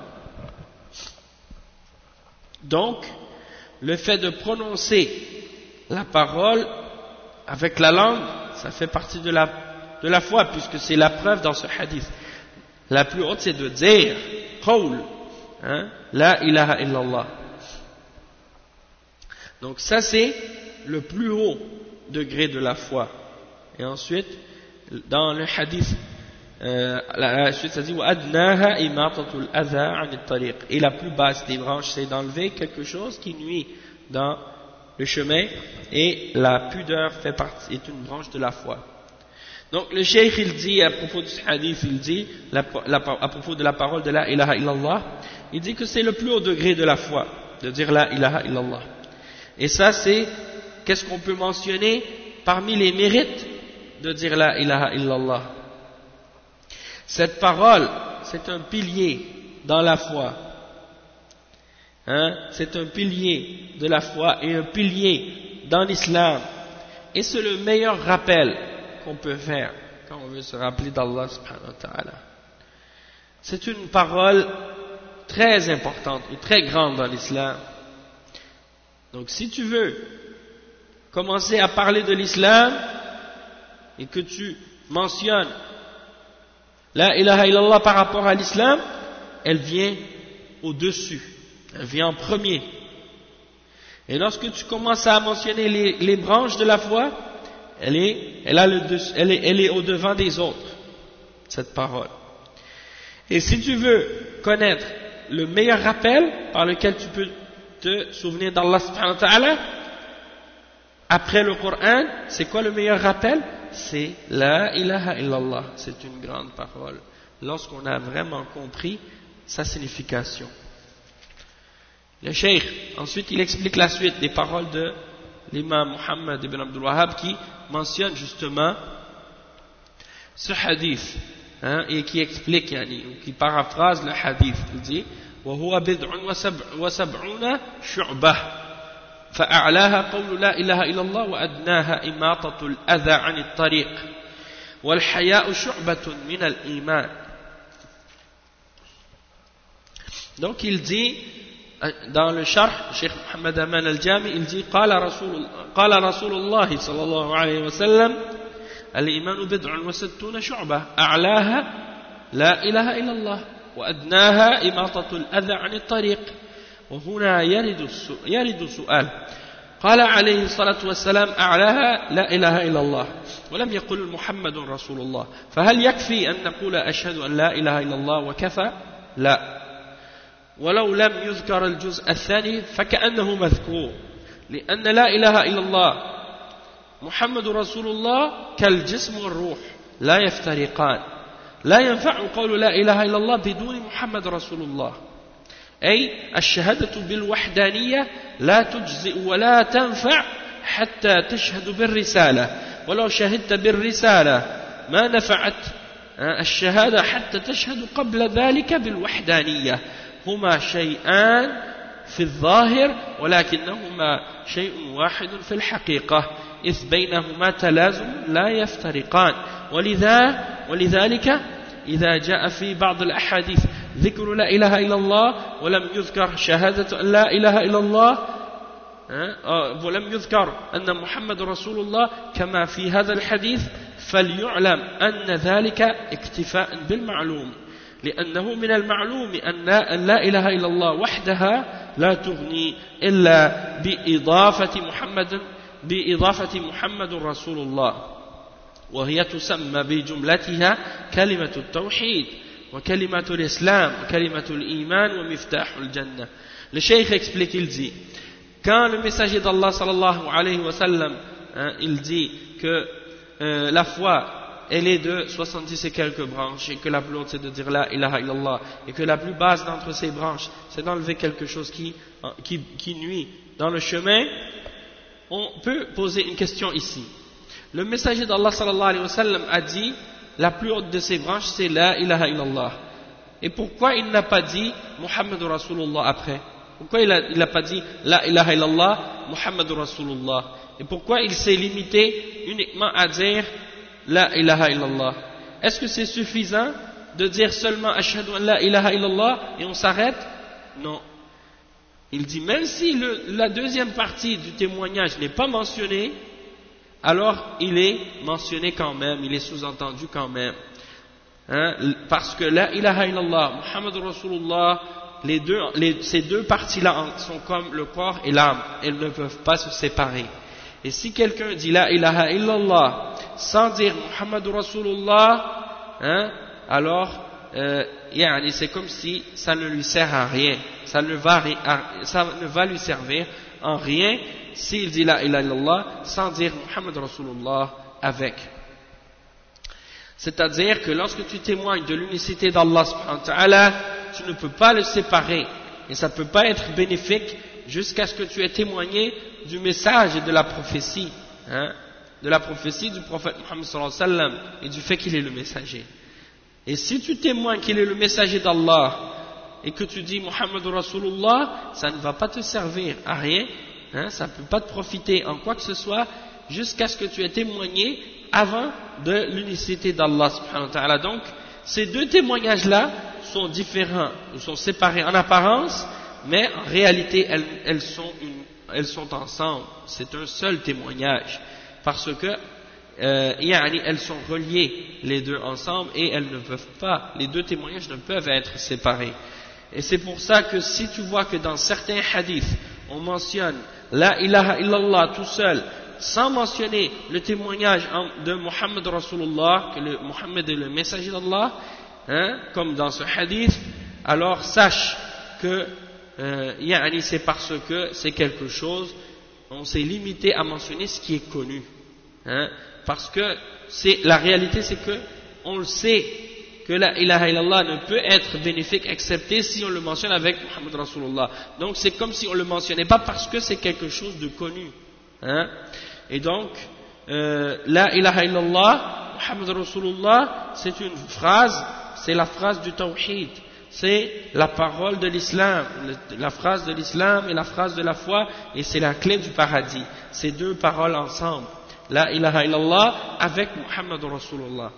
Donc, le fait de prononcer la parole avec la langue, ça fait partie de la foi, puisque c'est la preuve dans ce hadith. La plus haute, c'est de dire qawl, la ilaha illallah. Donc ça, c'est le plus haut degré de la foi. Et ensuite, dans le hadith, la suite ça dit وَأَدْنَاهَا إِمَاطَةُ الْأَذَى عَنِ الطَّرِيقِ. Et la plus basse des branches, c'est d'enlever quelque chose qui nuit dans le chemin, et la pudeur est une branche de la foi. Donc le cheikh il dit à propos de ce hadith, il dit à propos de la parole de la ilaha illallah, il dit que c'est le plus haut degré de la foi, de dire la ilaha illallah. Et ça c'est, qu'est-ce qu'on peut mentionner parmi les mérites de dire la ilaha illallah? Cette parole, c'est un pilier dans la foi. C'est un pilier de la foi et un pilier dans l'islam. Et c'est le meilleur rappel qu'on peut faire quand on veut se rappeler d'Allah subhanahu wa ta'ala. C'est une parole très importante et très grande dans l'islam. Donc si tu veux commencer à parler de l'islam et que tu mentionnes la ilaha illallah par rapport à l'islam, elle vient au-dessus, elle vient en premier. Et lorsque tu commences à mentionner les branches de la foi, elle est au-devant des autres, cette parole. Et si tu veux connaître le meilleur rappel par lequel tu peux te souvenir d'Allah subhanahu wa ta'ala, après le Coran, c'est quoi le meilleur rappel? C'est la ilaha illallah. C'est une grande parole lorsqu'on a vraiment compris sa signification. Le cheikh, ensuite il explique la suite des paroles de l'imam Muhammad ibn Abdul Wahhab qui mentionne justement ce hadith et qui explique, ou qui paraphrase le hadith. Il dit وَهُوَ بِضْعٌ وَسَبْعُونَ شُعْبَةٌ فأعلاها قول لا إله إلا الله وأدناها إماطة الأذى عن الطريق والحياء شعبة من الإيمان. Donc il dit dans le sharh, Cheikh Muhammad Aman al-Jami, il dit قال رسول الله صلى الله عليه وسلم الإيمان بضع وستون شعبة أعلاها لا إله إلا الله وأدناها إماطة الأذى عن الطريق. وهنا يرد سؤال. قال عليه الصلاة والسلام أعلاها لا إله إلا الله ولم يقل محمد رسول الله، فهل يكفي أن نقول أشهد أن لا إله إلا الله وكفى؟ لا، ولو لم يذكر الجزء الثاني فكأنه مذكور، لأن لا إله إلا الله محمد رسول الله كالجسم والروح لا يفترقان، لا ينفع قول لا إله إلا الله بدون محمد رسول الله. أي الشهادة بالوحدانية لا تجزئ ولا تنفع حتى تشهد بالرسالة، ولو شهدت بالرسالة ما نفعت الشهادة حتى تشهد قبل ذلك بالوحدانية. هما شيئان في الظاهر ولكنهما شيء واحد في الحقيقة، إذ بينهما تلازم لا يفترقان. ولذلك إذا جاء في بعض الأحاديث ذكر لا إله إلا الله ولم يذكر شهادة أن لا إله إلا الله ولم يذكر أن محمد رسول الله كما في هذا الحديث، فليعلم أن ذلك اكتفاء بالمعلوم، لأنه من المعلوم أن لا إله إلا الله وحدها لا تغني إلا بإضافة محمد رسول الله، وهي تسمى بجملتها كلمة التوحيد وكلمة الإسلام وكلمة الإيمان ومفتاح الجنة. Le cheikh explique, il dit Quand le messager d'Allah sallallahu alayhi wa sallam, il dit que la foi, elle est de 70 et quelques branches, et que la plus haute c'est de dire la ilaha illallah, et que la plus basse d'entre ces branches c'est d'enlever quelque chose qui nuit dans le chemin, on peut poser une question ici. Le messager d'Allah sallallahu alayhi wa sallam a dit la plus haute de ces branches c'est la ilaha illallah. Et pourquoi il n'a pas dit Muhammadur Rasulullah après? Pourquoi il n'a pas dit la ilaha illallah Muhammadur Rasulullah? Et pourquoi il s'est limité uniquement à dire la ilaha illallah? Est-ce que c'est suffisant de dire seulement ashhadu an la ilaha illallah et on s'arrête? Non. Il dit même si la deuxième partie du témoignage n'est pas mentionnée, alors il est mentionné quand même, il est sous-entendu quand même. Parce que la ilaha illallah, Muhammadur Rasulullah, ces deux parties-là sont comme le corps et l'âme, elles ne peuvent pas se séparer. Et si quelqu'un dit la ilaha illallah sans dire Muhammadur Rasulullah, alors c'est comme si ça ne lui sert à rien, ça ne va lui servir en rien s'il dit la ilaha illallah sans dire Muhammadur Rasulullah avec. C'est-à-dire que lorsque tu témoignes de l'unicité d'Allah subhanahu wa ta'ala, tu ne peux pas le séparer et ça ne peut pas être bénéfique jusqu'à ce que tu aies témoigné du message et de la prophétie, du prophète Muhammad sallallahu alayhi wa sallam et du fait qu'il est le messager. Et si tu témoignes qu'il est le messager d'Allah et que tu dis Muhammadur Rasulullah, ça ne va pas te servir à rien, ça ne peut pas te profiter en quoi que ce soit jusqu'à ce que tu aies témoigné avant de l'unicité d'Allah subhanahu wa ta'ala. Donc ces deux témoignages-là sont différents, sont séparés en apparence, mais en réalité elles sont ensemble, c'est un seul témoignage, parce que elles sont reliées les deux ensemble et elles ne peuvent pas, les deux témoignages ne peuvent être séparés. Et c'est pour ça que si tu vois que dans certains hadiths on mentionne la ilaha illallah tout seul sans mentionner le témoignage de Muhammad Rasulullah, que Muhammad est le messager d'Allah, comme dans ce hadith, alors sache que c'est parce que c'est quelque chose, on s'est limité à mentionner ce qui est connu, parce que la réalité c'est que on le sait que la ilaha illallah ne peut être bénéfique excepté si on le mentionne avec Muhammad Rasulullah. Donc c'est comme si on le mentionnait pas parce que c'est quelque chose de connu, et donc la ilaha illallah Muhammad Rasulullah c'est une phrase, c'est la phrase du tawhid, c'est la parole de l'islam, la phrase de l'islam et la phrase de la foi, et c'est la clé du paradis, ces deux paroles ensemble, la ilaha illallah avec Muhammad Rasulullah.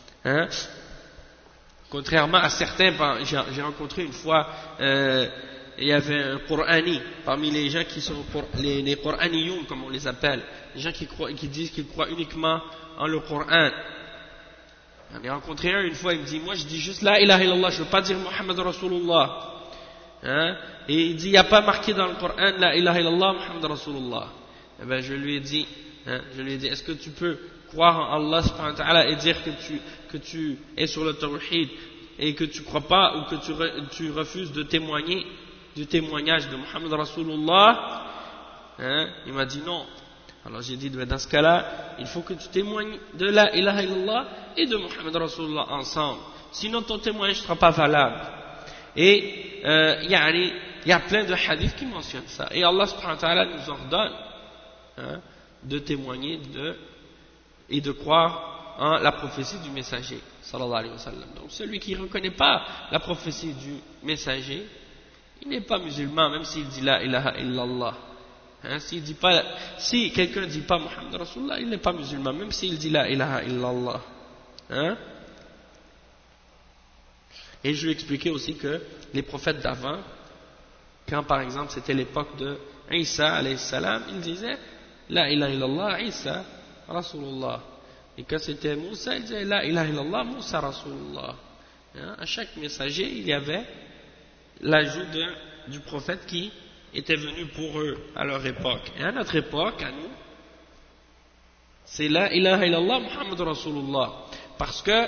Contrairement à certains, j'ai rencontré une fois, il y avait un Qur'ani parmi les gens qui sont les Qur'aniyoun comme on les appelle, les gens qui disent qu'ils croient uniquement en le Qur'an. J'en ai rencontré un une fois, il me dit, moi je dis juste la ilaha illallah, je ne veux pas dire Muhammad Rasulullah. Et il dit, il n'y a pas marqué dans le Coran la ilaha illallah Muhammad Rasulullah. Et ben je lui ai dit, est-ce que tu peux croire en Allah subhanahu wa ta'ala et dire que tu es sur le tawhid et que tu ne crois pas ou que tu refuses de témoigner du témoignage de Muhammad Rasulullah? Il m'a dit non. Alors j'ai dit, dans ce cas-là, il faut que tu témoignes de la ilaha illallah et de Muhammad Rasulullah ensemble. Sinon ton témoignage ne sera pas valable. Et il y a plein de hadiths qui mentionnent ça. Et Allah subhanahu wa ta'ala nous ordonne de témoigner et de croire en la prophétie du messager sallallahu alayhi wa sallam. Donc celui qui ne reconnaît pas la prophétie du messager, il n'est pas musulman, même s'il dit la ilaha illallah. Si quelqu'un ne dit pas Muhammad Rasulullah, il n'est pas musulman, même s'il dit la ilaha illallah. Et je lui ai expliqué aussi que les prophètes d'avant, quand par exemple c'était l'époque de Isa alayhi salam, ils disaient la ilaha illallah Isa Rasulullah. Et quand c'était Moussa, il disait la ilaha illallah Moussa Rasulullah. À chaque messager, il y avait l'ajout du prophète qui était venu pour eux à leur époque. Et à notre époque, à nous, c'est la ilaha illallah Muhammad Rasulullah. Parce que,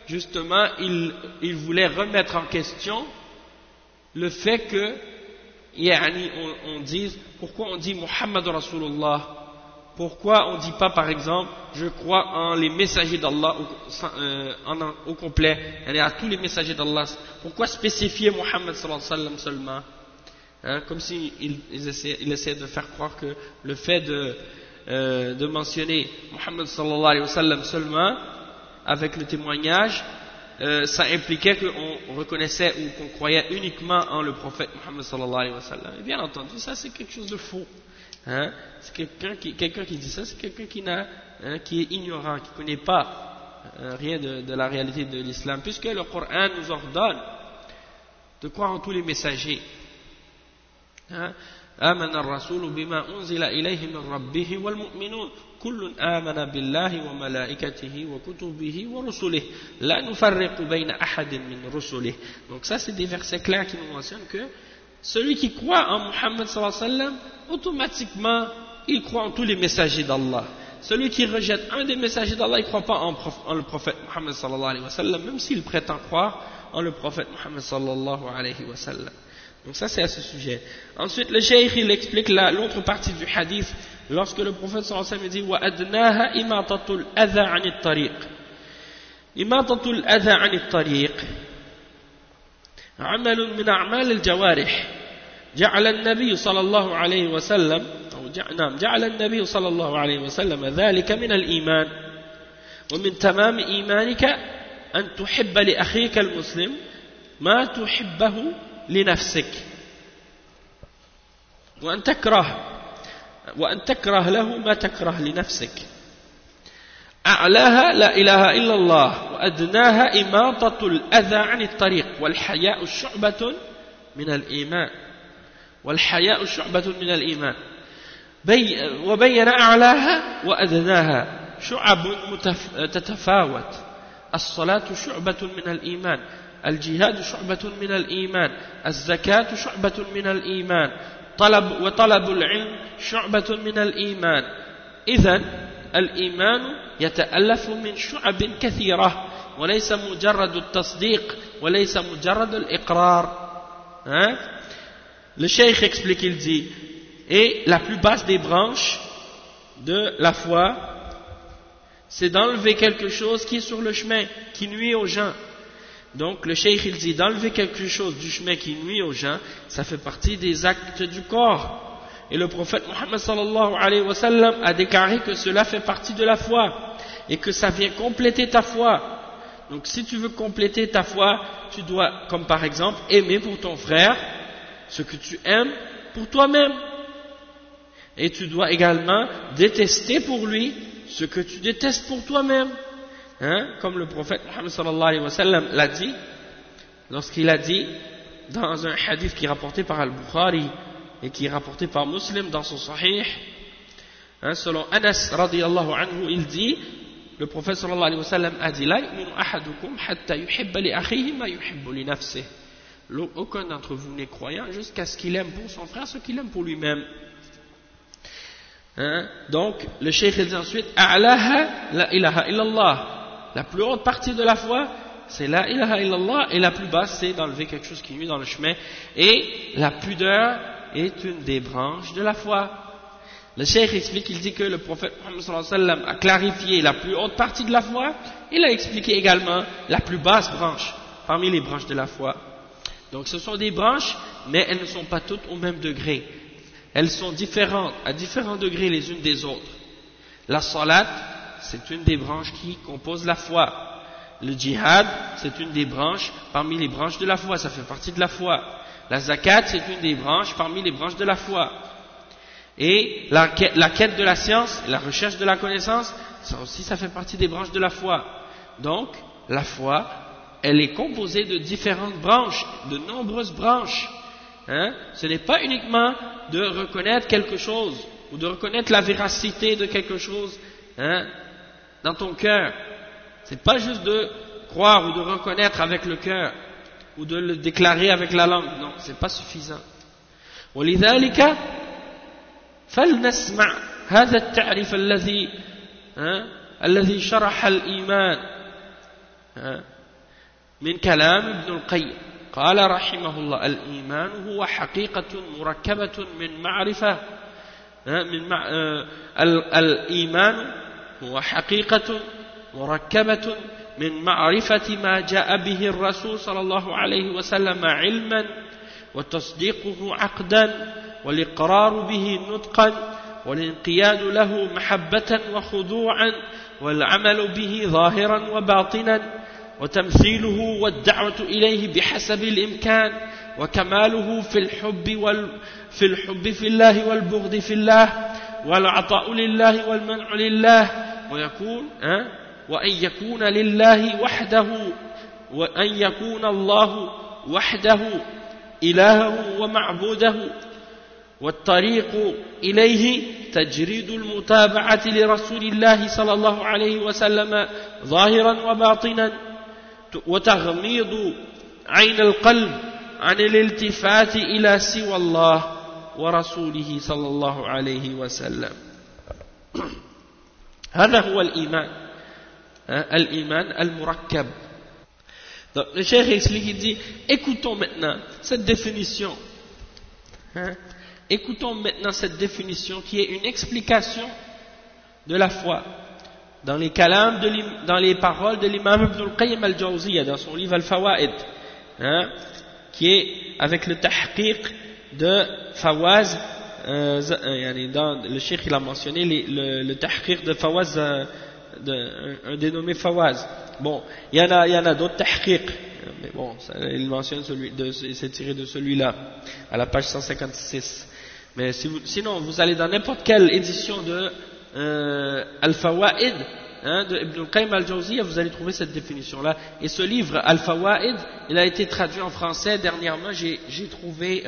justement, il voulait remettre en question le fait que on dit, pourquoi on dit Muhammad Rasulullah? Pourquoi on ne dit pas par exemple je crois en les messagers d'Allah au complet, à tous les messagers d'Allah? Pourquoi spécifier Muhammad sallallahu alayhi wa sallam seulement, comme s'il essaie de faire croire que le fait de mentionner Muhammad sallallahu alayhi wa sallam seulement avec le témoignage, ça impliquait qu'on reconnaissait ou qu'on croyait uniquement en le prophète Muhammad sallallahu alayhi wa sallam. Et bien entendu, ça c'est quelque chose de faux. C'est quelqu'un qui dit ça, c'est quelqu'un qui est ignorant, qui ne connaît pas rien de la réalité de l'islam, puisque le Coran nous ordonne de croire en tous les messagers. آمن الرسول بما أنزل إليه من ربه والمؤمنون كل آمن بالله وملائكته وكتبه ورسله لا نفرق بين أحد من رسله. Donc ça c'est des versets clairs qui nous mentionnent que celui qui croit en Muhammad sallallahu alayhi wa sallam, automatiquement il croit en tous les messagers d'Allah. Celui qui rejette un des messagers d'Allah, il ne croit pas en le prophète Muhammad sallallahu alayhi wa sallam, même s'il prétend croire en le prophète Muhammad sallallahu alayhi wa sallam. Donc ça c'est à ce sujet. Ensuite le cheikh il explique l'autre partie du hadith lorsque le prophète sallallahu alayhi wa sallam dit wa adnaha imatatul adha 'ani at-tariq. Imatatul adha 'ani at-tariq عمل من أعمال الجوارح جعل النبي صلى الله عليه وسلم جعل النبي صلى الله عليه وسلم ذلك من الإيمان ومن تمام إيمانك أن تحب لأخيك المسلم ما تحبه لنفسك وأن تكره له ما تكره لنفسك. أعلاها لا إله إلا الله وأدناها إماطة الأذى عن الطريق والحياء شعبة من الإيمان وبين أعلاها وأدناها شعب تتفاوت. الصلاة شعبة من الإيمان الجهاد شعبة من الإيمان الزكاة شعبة من الإيمان وطلب العلم شعبة من الإيمان. إذن الإيمان يتألف من شعب كثيرة وليس مجرد التصديق وليس مجرد الإقرار. Le cheikh explique, il dit, et la plus basse des branches de la foi, c'est d'enlever quelque chose qui est sur le chemin, qui nuit aux gens. Donc le cheikh il dit, d'enlever quelque chose du chemin qui nuit aux gens, ça fait partie des actes du corps. Et le prophète Muhammad sallallahu alayhi wa sallam a déclaré que cela fait partie de la foi et que ça vient compléter ta foi. Donc si tu veux compléter ta foi, tu dois, comme par exemple, aimer pour ton frère ce que tu aimes pour toi-même. Et tu dois également détester pour lui ce que tu détestes pour toi-même. Comme le prophète Muhammad sallallahu alayhi wa sallam l'a dit, lorsqu'il a dit, dans un hadith qui est rapporté par Al-Bukhari, et qui est rapporté par Muslim dans son Sahih, selon Anas radiyallahu anhu, il dit, le prophète sallallahu alayhi wa sallam a dit, la yu'minu ahadukum hatta yuhibba li akhihi ma yuhibbu li nafsihi. Aucun d'entre vous n'est croyant jusqu'à ce qu'il aime pour son frère ce qu'il aime pour lui-même. Donc le cheikh il dit ensuite, a'laha la ilaha illallah. La plus haute partie de la foi c'est la ilaha illallah, et la plus basse c'est d'enlever quelque chose qui nuit dans le chemin. Et la pudeur est une des branches de la foi. Le cheikh explique, il dit que le prophète Muhammad sallallahu alayhi wa sallam a clarifié la plus haute partie de la foi, il a expliqué également la plus basse branche parmi les branches de la foi. Donc ce sont des branches, mais elles ne sont pas toutes au même degré. Elles sont différentes, à différents degrés les unes des autres. La salat, c'est une des branches qui composent la foi. Le djihad, c'est une des branches parmi les branches de la foi, ça fait partie de la foi. La zakat, c'est une des branches parmi les branches de la foi. Et la quête de la science, la recherche de la connaissance, ça aussi, ça fait partie des branches de la foi. Donc, la foi, elle est composée de différentes branches, de nombreuses branches. Ce n'est pas uniquement de reconnaître quelque chose, ou de reconnaître la véracité de quelque chose dans ton cœur. C'est pas juste de croire ou de reconnaître avec le cœur, ou de le déclarer avec la langue. Non, c'est pas suffisant. ولذلك فلنسمع هذا التعريف الذي شرح الإيمان من كلام ابن القيم قال رحمه الله الإيمان هو حقيقة مركبة من معرفة الإيمان هو حقيقة مركبة من معرفة ما جاء به الرسول صلى الله عليه وسلم علما وتصديقه عقدا والإقرار به نطقا والانقياد له محبة وخضوعا والعمل به ظاهرا وباطنا وتمثيله والدعوة إليه بحسب الإمكان وكماله في الحب في الله والبغض في الله والعطاء لله والمنع لله وأن يكون لله وحده وأن يكون الله وحده إلهه ومعبوده والطريق إليه تجريد المتابعة لرسول الله صلى الله عليه وسلم ظاهرا وباطنا وتغميض عين القلب عن الالتفات إلى سوى الله ورسوله صلى الله عليه وسلم. هذا هو الإيمان المركب. Donc, le cheikh explique, il dit, écoutons maintenant cette définition. Écoutons maintenant cette définition qui est une explication de la foi dans les kalams, dans les paroles de l'imam Ibn al-Qayyim al-Jawziyya dans son livre Al-Fawaid, qui est avec le tahqiq de Fawaz, dans le cheikh il a mentionné le tahqiq de Fawaz, un dénommé Fawaz. Bon, il y en a d'autres tahqiq, mais bon, il mentionne c'est tiré de celui-là, à la page 156. Mais sinon, vous allez dans n'importe quelle édition de Al-Fawaid, de Ibn al-Qayyim al-Jawziyya, vous allez trouver cette définition-là. Et ce livre, Al-Fawaid, il a été traduit en français. Dernièrement, j'ai trouvé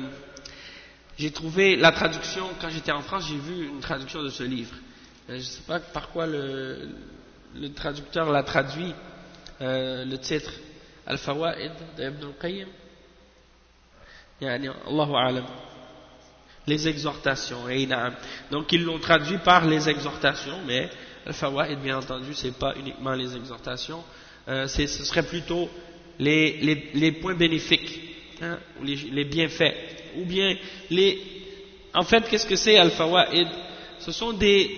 la traduction, quand j'étais en France, j'ai vu une traduction de ce livre. Je ne sais pas par quoi le traducteur l'a traduit, le titre Al-Fawaid de Ibn al-Qayyim. Allahu a'lam. Les exhortations, donc ils l'ont traduit par les exhortations, mais Al-Fawaid, bien entendu, c'est pas uniquement les exhortations, ce serait plutôt les points bénéfiques, ou les bienfaits, ou bien en fait, qu'est-ce que c'est Al-Fawaid? Ce sont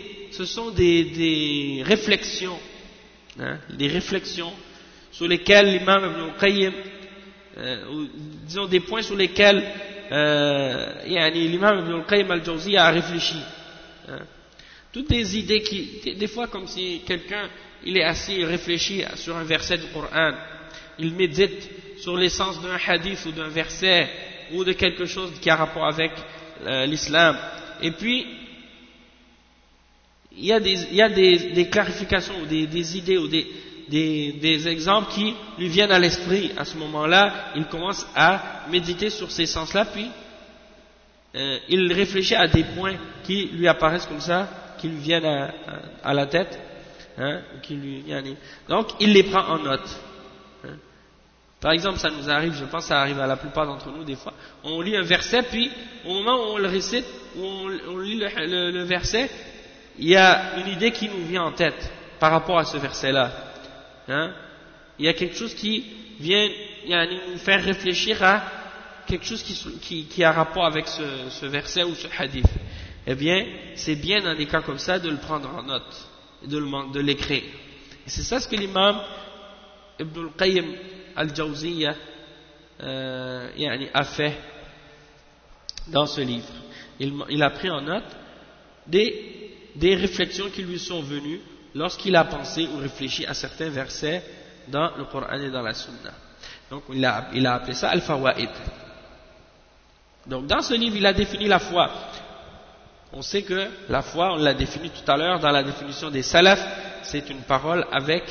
des réflexions, des réflexions sur lesquelles l'imam Ibn al-Qayyim, disons des points sur lesquels l'imam Ibn al-Qayyim al-Jawziyya a réfléchi. Toutes des idées des fois comme si quelqu'un il est assis et réfléchit sur un verset du Coran, il médite sur l'essence d'un hadith ou d'un verset ou de quelque chose qui a rapport avec l'islam, et puis il y a des clarifications ou des idées ou des exemples qui lui viennent à l'esprit. À ce moment-là, il commence à méditer sur ces sens-là, puis il réfléchit à des points qui lui apparaissent comme ça, qui lui viennent à la tête, donc il les prend en note. Par exemple, ça nous arrive, je pense que ça arrive à la plupart d'entre nous des fois, on lit un verset, puis au moment où on le récite, où on lit le verset, il y a une idée qui nous vient en tête par rapport à ce verset-là. Il y a quelque chose qui vient nous faire réfléchir à quelque chose qui a rapport avec ce verset ou ce hadith. Eh bien, c'est bien dans des cas comme ça de le prendre en note, de l'écrire. Et c'est ça ce que l'imam Ibn al-Qayyim al-Jawziyya a fait dans ce livre. Il a pris en note des réflexions qui lui sont venues lorsqu'il a pensé ou réfléchi à certains versets dans le Coran et dans la Sunna. Donc il a appelé ça Al-Fawaid. Donc dans ce livre, il a défini la foi. On sait que la foi, on l'a défini tout à l'heure dans la définition des salafs, c'est une parole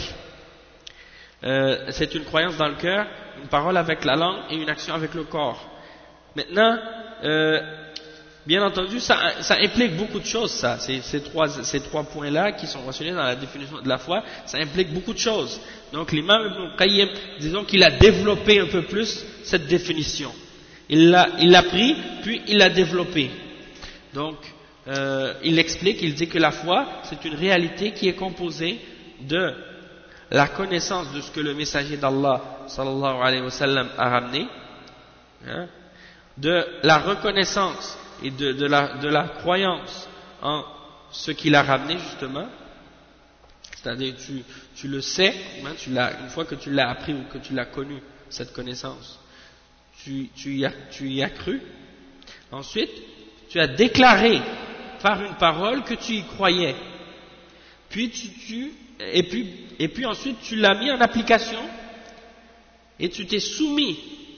c'est une croyance dans le cœur, une parole avec la langue et une action avec le corps. Maintenant, bien entendu, ça implique beaucoup de choses, ça. Ces trois points-là qui sont mentionnés dans la définition de la foi, ça implique beaucoup de choses. Donc l'imam Ibn al-Qayyim, disons qu'il a développé un peu plus cette définition. Il l'a pris, puis il l'a développé. Donc, il explique, il dit que la foi, c'est une réalité qui est composée de la connaissance de ce que le messager d'Allah sallallahu alayhi wa sallam a ramené, hein, de la reconnaissance et de la croyance en ce qu'il a ramené justement, c'est-à-dire tu le sais, hein, une fois que tu l'as appris ou que tu l'as connu, cette connaissance, tu y as cru. Ensuite, tu as déclaré par une parole que tu y croyais. Puis et puis ensuite tu l'as mis en application et tu t'es soumis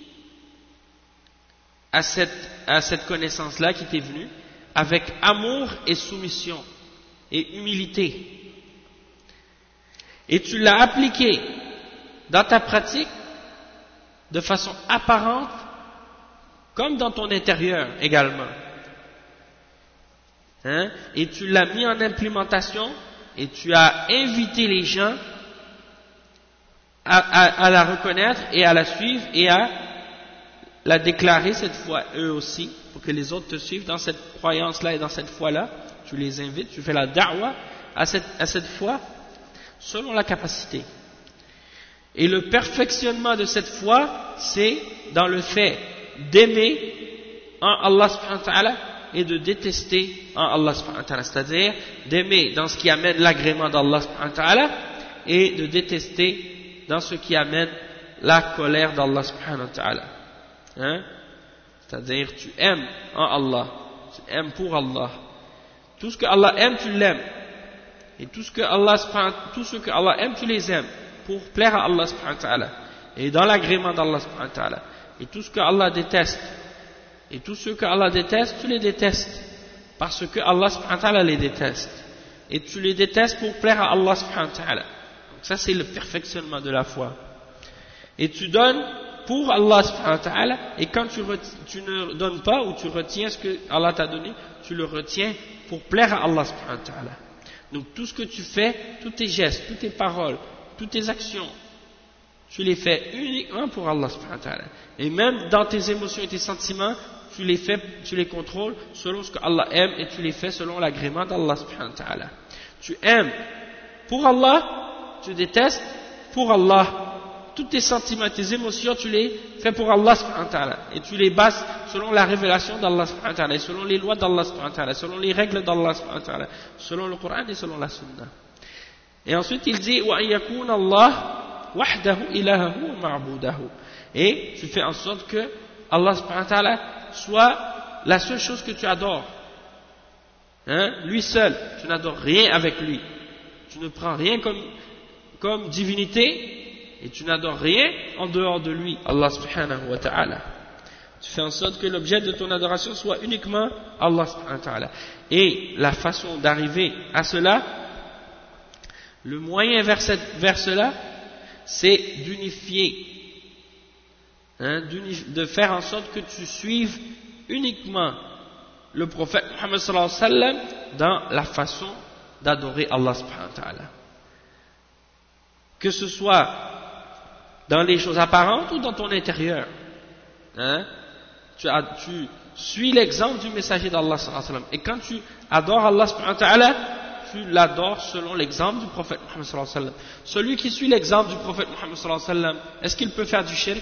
à cette connaissance-là qui t'est venue avec amour et soumission et humilité. Et tu l'as appliqué dans ta pratique de façon apparente comme dans ton intérieur également. Hein? Et tu l'as mis en implémentation et tu as invité les gens à la reconnaître et à la suivre et à la déclarer cette fois eux aussi, pour que les autres te suivent dans cette croyance-là et dans cette foi-là. Tu les invites, tu fais la da'wa à cette foi selon la capacité. Et le perfectionnement de cette foi, c'est dans le fait d'aimer en Allah subhanahu wa ta'ala et de détester en Allah subhanahu wa ta'ala, c'est-à-dire d'aimer dans ce qui amène l'agrément d'Allah subhanahu wa ta'ala et de détester dans ce qui amène la colère d'Allah subhanahu wa ta'ala. Hein? C'est-à-dire tu aimes en Allah, tu aimes pour Allah. Tout ce que Allah aime, tu l'aimes. Et tout ce que Allah aime, tu les aimes pour plaire à Allah subhanahu wa ta'ala et dans l'agrément d'Allah subhanahu wa ta'ala. Et tout ce que Allah déteste et tous ceux que Allah déteste, tu les détestes parce que Allah subhanahu wa ta'ala les déteste. Et tu les détestes pour plaire à Allah subhanahu wa ta'ala. Donc ça c'est le perfectionnement de la foi. Et tu donnes pour Allah subhanahu wa ta'ala, et quand tu ne donnes pas ou tu retiens ce que Allah t'a donné, tu le retiens pour plaire à Allah subhanahu wa ta'ala. Donc tout ce que tu fais, tous tes gestes, toutes tes paroles, toutes tes actions, tu les fais uniquement pour Allah subhanahu wa ta'ala. Et même dans tes émotions et tes sentiments, tu les contrôles selon ce que Allah aime et tu les fais selon l'agrément d'Allah subhanahu wa ta'ala. Tu aimes pour Allah, tu détestes pour Allah. Tous tes sentiments, tes émotions, tu les fais pour Allah subhanahu wa ta'ala. Et tu les bases selon la révélation d'Allah subhanahu wa ta'ala, et selon les lois d'Allah subhanahu wa ta'ala, selon les règles d'Allah subhanahu wa ta'ala, selon le Coran et selon la Sunna. Et ensuite il dit wa yakuna Allah wahdahu ilahahu wa ma'budahu. Et tu fais en sorte que Allah subhanahu wa ta'ala soit la seule chose que tu adores. Hein? Lui seul, tu n'adores rien avec lui. Tu ne prends rien comme divinité. Et tu n'adores rien en dehors de lui, Allah subhanahu wa ta'ala. Tu fais en sorte que l'objet de ton adoration soit uniquement Allah subhanahu wa ta'ala. Et la façon d'arriver à cela, le moyen vers cela, c'est d'unifier, hein, de faire en sorte que tu suives uniquement le prophète Muhammad sallallahu alayhi wa sallam dans la façon d'adorer Allah subhanahu wa ta'ala. Que ce soit dans les choses apparentes ou dans ton intérieur. Hein? Tu suis l'exemple du messager d'Allah sallallahu alayhi wa sallam. Et quand tu adores Allah subhanahu wa ta'ala, tu l'adores selon l'exemple du prophète Muhammad sallallahu alayhi wa sallam. Celui qui suit l'exemple du prophète Muhammad sallallahu alayhi wa sallam, est-ce qu'il peut faire du shirk? Il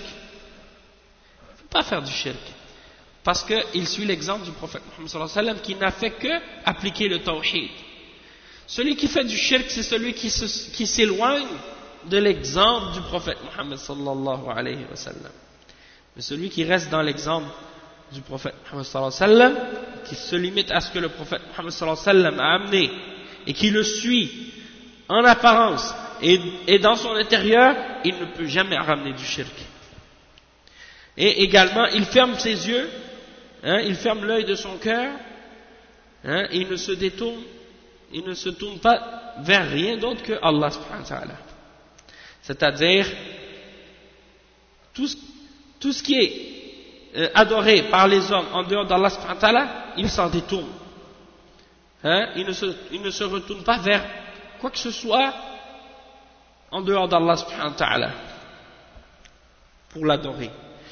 ne peut pas faire du shirk. Parce qu'il suit l'exemple du prophète Muhammad sallallahu alayhi wa sallam qui n'a fait que appliquer le tawhid. Celui qui fait du shirk, c'est celui qui s'éloigne de l'exemple du prophète Muhammad sallallahu alayhi wa sallam. Mais celui qui reste dans l'exemple du prophète Muhammad sallallahu alayhi wa sallam, qui se limite à ce que le prophète Muhammad sallallahu alayhi wa sallam a amené et qui le suit en apparence et dans son intérieur, il ne peut jamais ramener du shirk. Et également, il ferme ses yeux, hein, il ferme l'œil de son cœur, hein, et il ne se tourne pas vers rien d'autre que Allah subhanahu wa ta'ala. C'est-à-dire, tout ce qui est adoré par les hommes en dehors d'Allah subhanahu wa ta'ala, il s'en détourne. Hein? Il ne se retourne pas vers quoi que ce soit en dehors d'Allah subhanahu wa ta'ala pour l'adorer.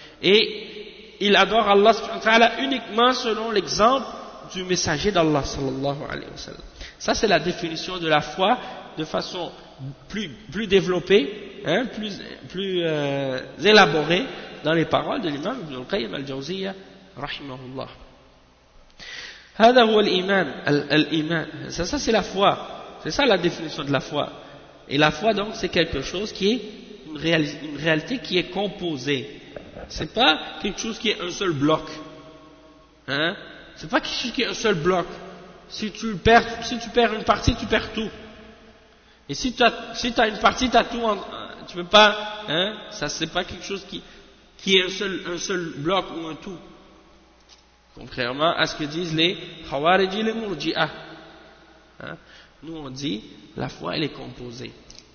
Et il adore Allah subhanahu wa ta'ala uniquement selon l'exemple du messager d'Allah sallallahu alayhi wa sallam. Ça c'est la définition de la foi de façon plus développées, hein, plus élaborées dans les paroles de l'imam Ibn al-Qayyim al-Jawziyya rahimahullah. هذا هو الإيمان. Ça c'est la foi. C'est ça la définition de la foi. Et la foi donc c'est quelque chose qui est une réalité qui est composée. C'est pas quelque chose qui est un seul bloc. Hein? C'est pas quelque chose qui est un seul bloc. Si tu perds une partie, tu perds tout. Et si tu as une partie, tu as tout. Tu peux pas. Hein? Ça c'est pas quelque chose qui est un seul bloc ou un tout. Contrairement à ce que disent les Khawarij et les Murji'ah. Hein? Nous on dit la foi elle est composée.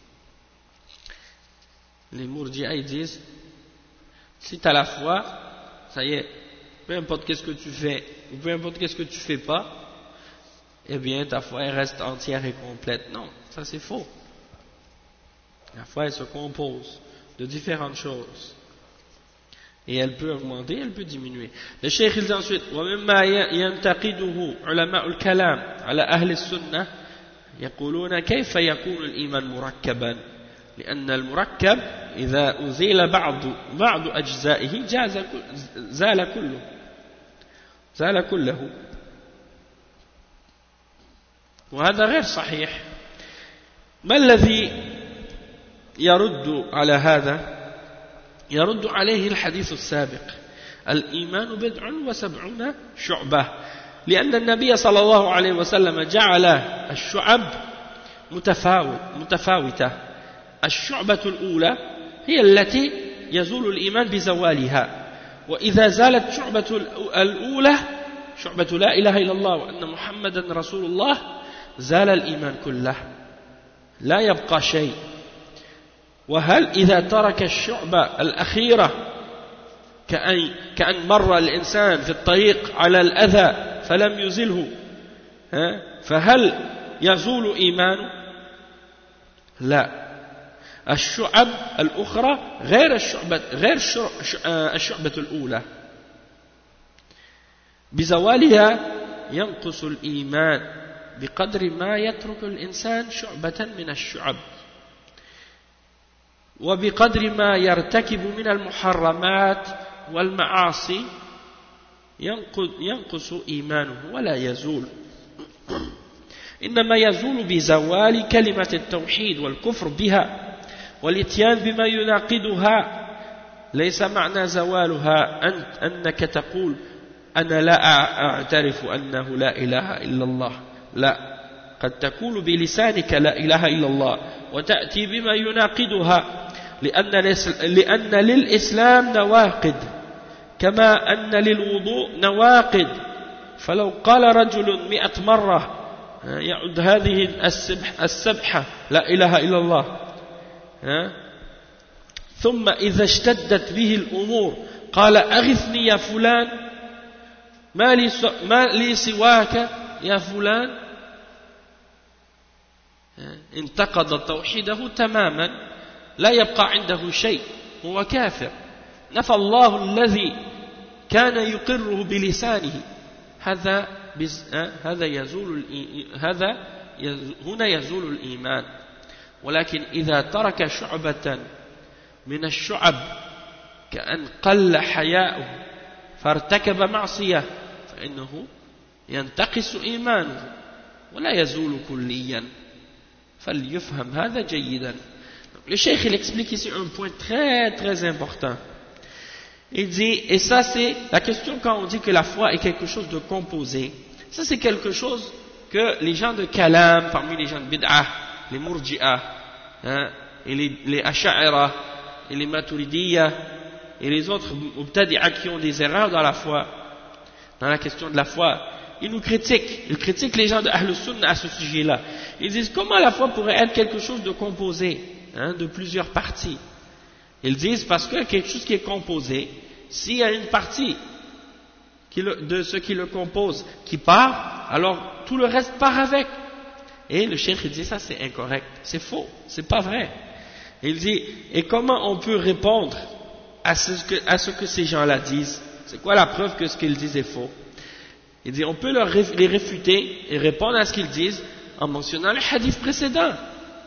Les Murji'ah ils disent si tu as la foi, ça y est, peu importe qu'est-ce que tu fais ou peu importe qu'est-ce que tu fais pas, eh bien ta foi elle reste entière et complète. Non, ça c'est faux. La foi elle se compose de différentes choses. Et elle peut augmenter, elle peut diminuer. Le Cheikh il dit ensuite وَمِمَّا يَنْتَقِدُهُ عُلَمَاءُ الْكَلَامِ عَلَى أَهْلِ السُّنَّةِ يقولون كيف يكون الإيمان مركبا لأن المركب إذا أزيل بعض أجزائه زال كله وهذا غير صحيح. ما الذي يرد على هذا؟ يرد عليه الحديث السابق الإيمان 70 شعبة لأن النبي صلى الله عليه وسلم جعل الشعب متفاوتة. الشعبة الأولى هي التي يزول الإيمان بزوالها، وإذا زالت شعبة الأولى شعبة لا إله إلا الله وأن محمدا رسول الله زال الإيمان كله لا يبقى شيء. وهل إذا ترك الشعبة الأخيرة كأن مر الإنسان في الطريق على الأذى فلم يزله فهل يزول إيمانه؟ لا. الشعب الأخرى غير الشعبة الأولى بزوالها ينقص الإيمان بقدر ما يترك الإنسان شعبة من الشعب وبقدر ما يرتكب من المحرمات والمعاصي ينقص إيمانه ولا يزول. إنما يزول بزوال كلمة التوحيد والكفر بها والإتيان بما يناقضها. ليس معنى زوالها أنك تقول أنا لا أعترف أنه لا إله إلا الله، لا، قد تقول بلسانك لا إله إلا الله وتأتي بما يناقضها لأن للإسلام نواقض كما أن للوضوء نواقض. فلو قال رجل 100 مرة يعد هذه السبحة لا إله إلا الله ثم إذا اشتدت به الأمور قال أغثني يا فلان ما لي سواك يا فلان انتقض توحيده تماما لا يبقى عنده شيء، هو كافر. نفى الله الذي كان يقره بلسانه. هنا يزول الإيمان. ولكن إذا ترك شعبة من الشعب كأن قل حياؤه فارتكب معصية فإنه ينتقص إيمانه ولا يزول كليا. فليفهم هذا جيدا. Le cheikh il explique ici un point très très important. Il dit, et ça c'est la question quand on dit que la foi est quelque chose de composé, ça c'est quelque chose que les gens de Kalam, parmi les gens de Bid'ah, les Murji'ah, et les Asha'ira, et les Maturidiyya, et les autres Mubtadi'ah qui ont des erreurs dans la foi, dans la question de la foi, ils nous critiquent. Ils critiquent les gens de Ahl Sunnah à ce sujet-là. Ils disent comment la foi pourrait être quelque chose de composé, de plusieurs parties. Ils disent parce que quelque chose qui est composé, s'il y a une partie de ce qui le compose qui part, alors tout le reste part avec. Et le cheikh il dit ça c'est incorrect, c'est faux, c'est pas vrai. Il dit et comment on peut répondre à ce que ces gens-là disent? C'est quoi la preuve que ce qu'ils disent est faux? Il dit on peut les réfuter et répondre à ce qu'ils disent en mentionnant le hadith précédent.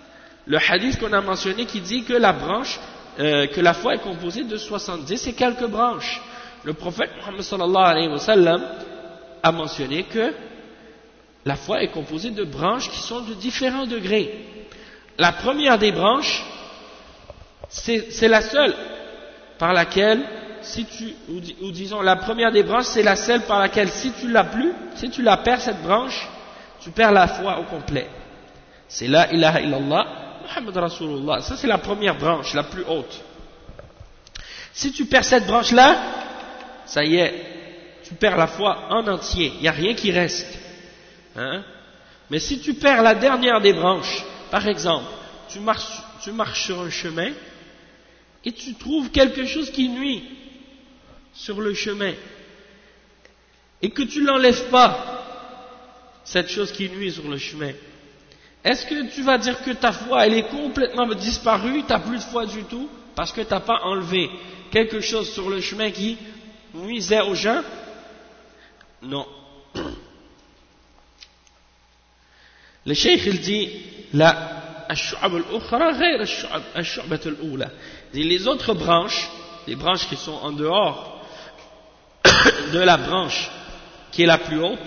le hadith qu'on a mentionné qui dit que la foi est composée de 70 et quelques branches. Le prophète Muhammad sallallahu alayhi wa sallam a mentionné que la foi est composée de branches qui sont de différents degrés. La première des branches, c'est la seule par laquelle, ou disons la première des branches, c'est la seule par laquelle si tu la perds cette branche, tu perds la foi au complet. C'est la ilaha illallah, Muhammad Rasulullah. Ça c'est la première branche, la plus haute. Si tu perds cette branche-là, ça y est, tu perds la foi en entier, il n'y a rien qui reste. Hein? Mais si tu perds la dernière des branches, par exemple, tu marches sur un chemin et tu trouves quelque chose qui nuit sur le chemin et que tu l'enlèves pas, cette chose qui nuit sur le chemin, est-ce que tu vas dire que ta foi elle est complètement disparue, tu n'as plus de foi du tout parce que tu n'as pas enlevé quelque chose sur le chemin qui nuisait aux gens? Non. Le cheikh il dit les autres branches, les branches qui sont en dehors de la branche qui est la plus haute,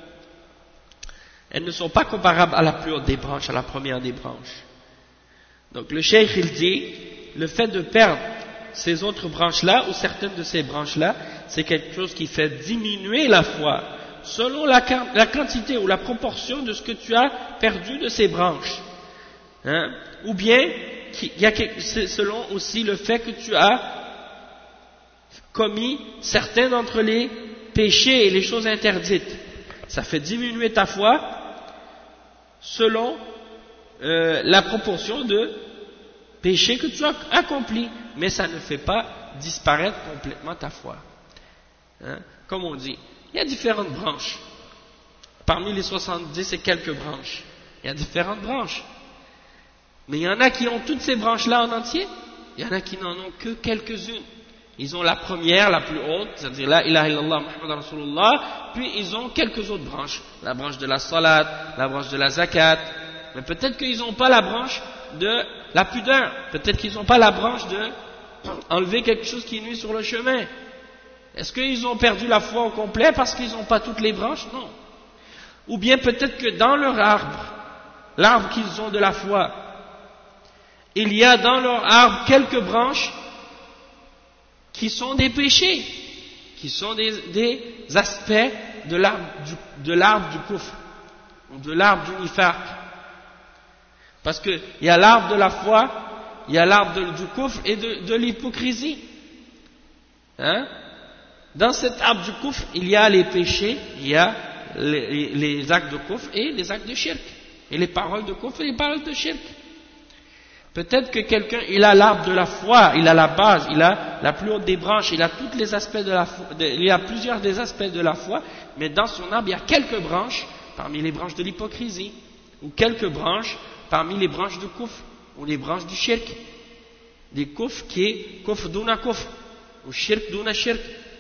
elles ne sont pas comparables à la plus haute des branches, à la première des branches. Donc le cheikh il dit le fait de perdre ces autres branches-là ou certaines de ces branches-là, c'est quelque chose qui fait diminuer la foi selon la quantité ou la proportion de ce que tu as perdu de ces branches. Hein? Ou bien selon aussi le fait que tu as commis certains d'entre les péchés et les choses interdites. Ça fait diminuer ta foi selon la proportion de péchés que tu as accomplis, mais ça ne fait pas disparaître complètement ta foi. Hein? Comme on dit, il y a différentes branches. Parmi les 70 et quelques branches, il y a différentes branches. Mais il y en a qui ont toutes ces branches-là en entier, il y en a qui n'en ont que quelques-unes. Ils ont la première, la plus haute, c'est-à-dire la ilaha illallah Muhammad Rasulullah, puis ils ont quelques autres branches. La branche de la salat, la branche de la zakat, mais peut-être qu'ils n'ont pas la branche de la pudeur, peut-être qu'ils n'ont pas la branche de enlever quelque chose qui nuit sur le chemin. Est-ce qu'ils ont perdu la foi au complet parce qu'ils n'ont pas toutes les branches? Non. Ou bien peut-être que dans leur arbre, l'arbre qu'ils ont de la foi, il y a dans leur arbre quelques branches qui sont des péchés, qui sont des aspects de l'arbre du kufr, ou de l'arbre du nifaq. Parce qu'il y a l'arbre de la foi, il y a l'arbre du kufr et de l'hypocrisie. Hein? Dans cet arbre du kufr, il y a les péchés, il y a les actes de kufr et les actes de shirk, et les paroles de kufr et les paroles de shirk. Peut-être que quelqu'un, il a l'arbre de la foi, il a la base, il a la plus haute des branches, il a tous les aspects de la foi, il y a plusieurs des aspects de la foi, mais dans son arbre, il y a quelques branches, parmi les branches de l'hypocrisie, ou quelques branches parmi les branches du kufr, ou les branches du shirk, des kufr qui est kufr duna kufr, ou shirk duna shirk,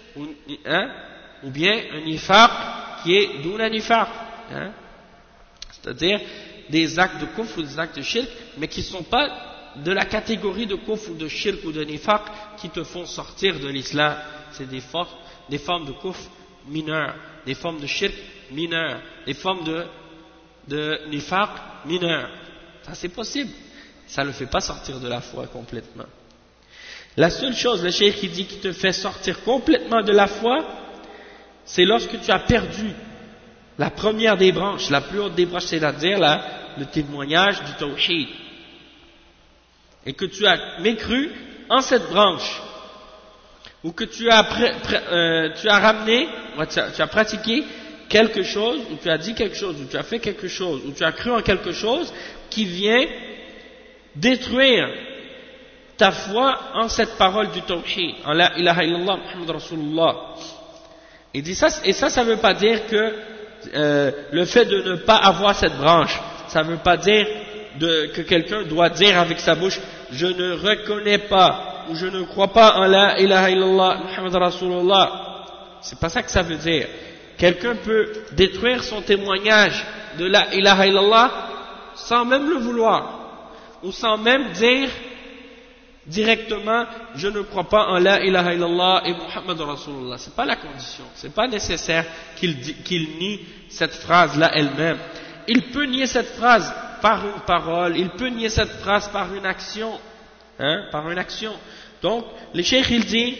ou bien un nifaq qui est duna nifaq, hein? C'est-à-dire des actes de kufr ou des actes de shirk, mais qui ne sont pas de la catégorie de kufr ou de shirk ou de nifaq qui te font sortir de l'islam. C'est des formes de kufr mineures, des formes de shirk mineures, des formes de nifaq mineures. Ça c'est possible, ça ne le fait pas sortir de la foi complètement. La seule chose, le cheikh qui dit, qui te fait sortir complètement de la foi, c'est lorsque tu as perdu la première des branches, la plus haute des branches, c'est-à-dire le témoignage du tawhid, et que tu as mécru en cette branche, ou que tu as ramené, tu as pratiqué quelque chose, ou tu as dit quelque chose, ou tu as fait quelque chose, ou tu as cru en quelque chose qui vient détruire ta foi en cette parole du tawhid, en la ilaha illallah Muhammad Rasulullah. Et ça veut pas dire que le fait de ne pas avoir cette branche, ça veut pas dire que quelqu'un doit dire avec sa bouche, je ne reconnais pas, ou je ne crois pas en la ilaha illallah Muhammad Rasulullah. C'est pas ça que ça veut dire. Quelqu'un peut détruire son témoignage de la ilaha illallah sans même le vouloir. ou sans même dire directement je ne crois pas en la ilaha illallah et Muhammad Rasulullah. C'est pas la condition, c'est pas nécessaire qu'il nie cette phrase là elle-même. Il peut nier cette phrase par une parole, il peut nier cette phrase par une action, hein, par une action. Donc le cheikh il dit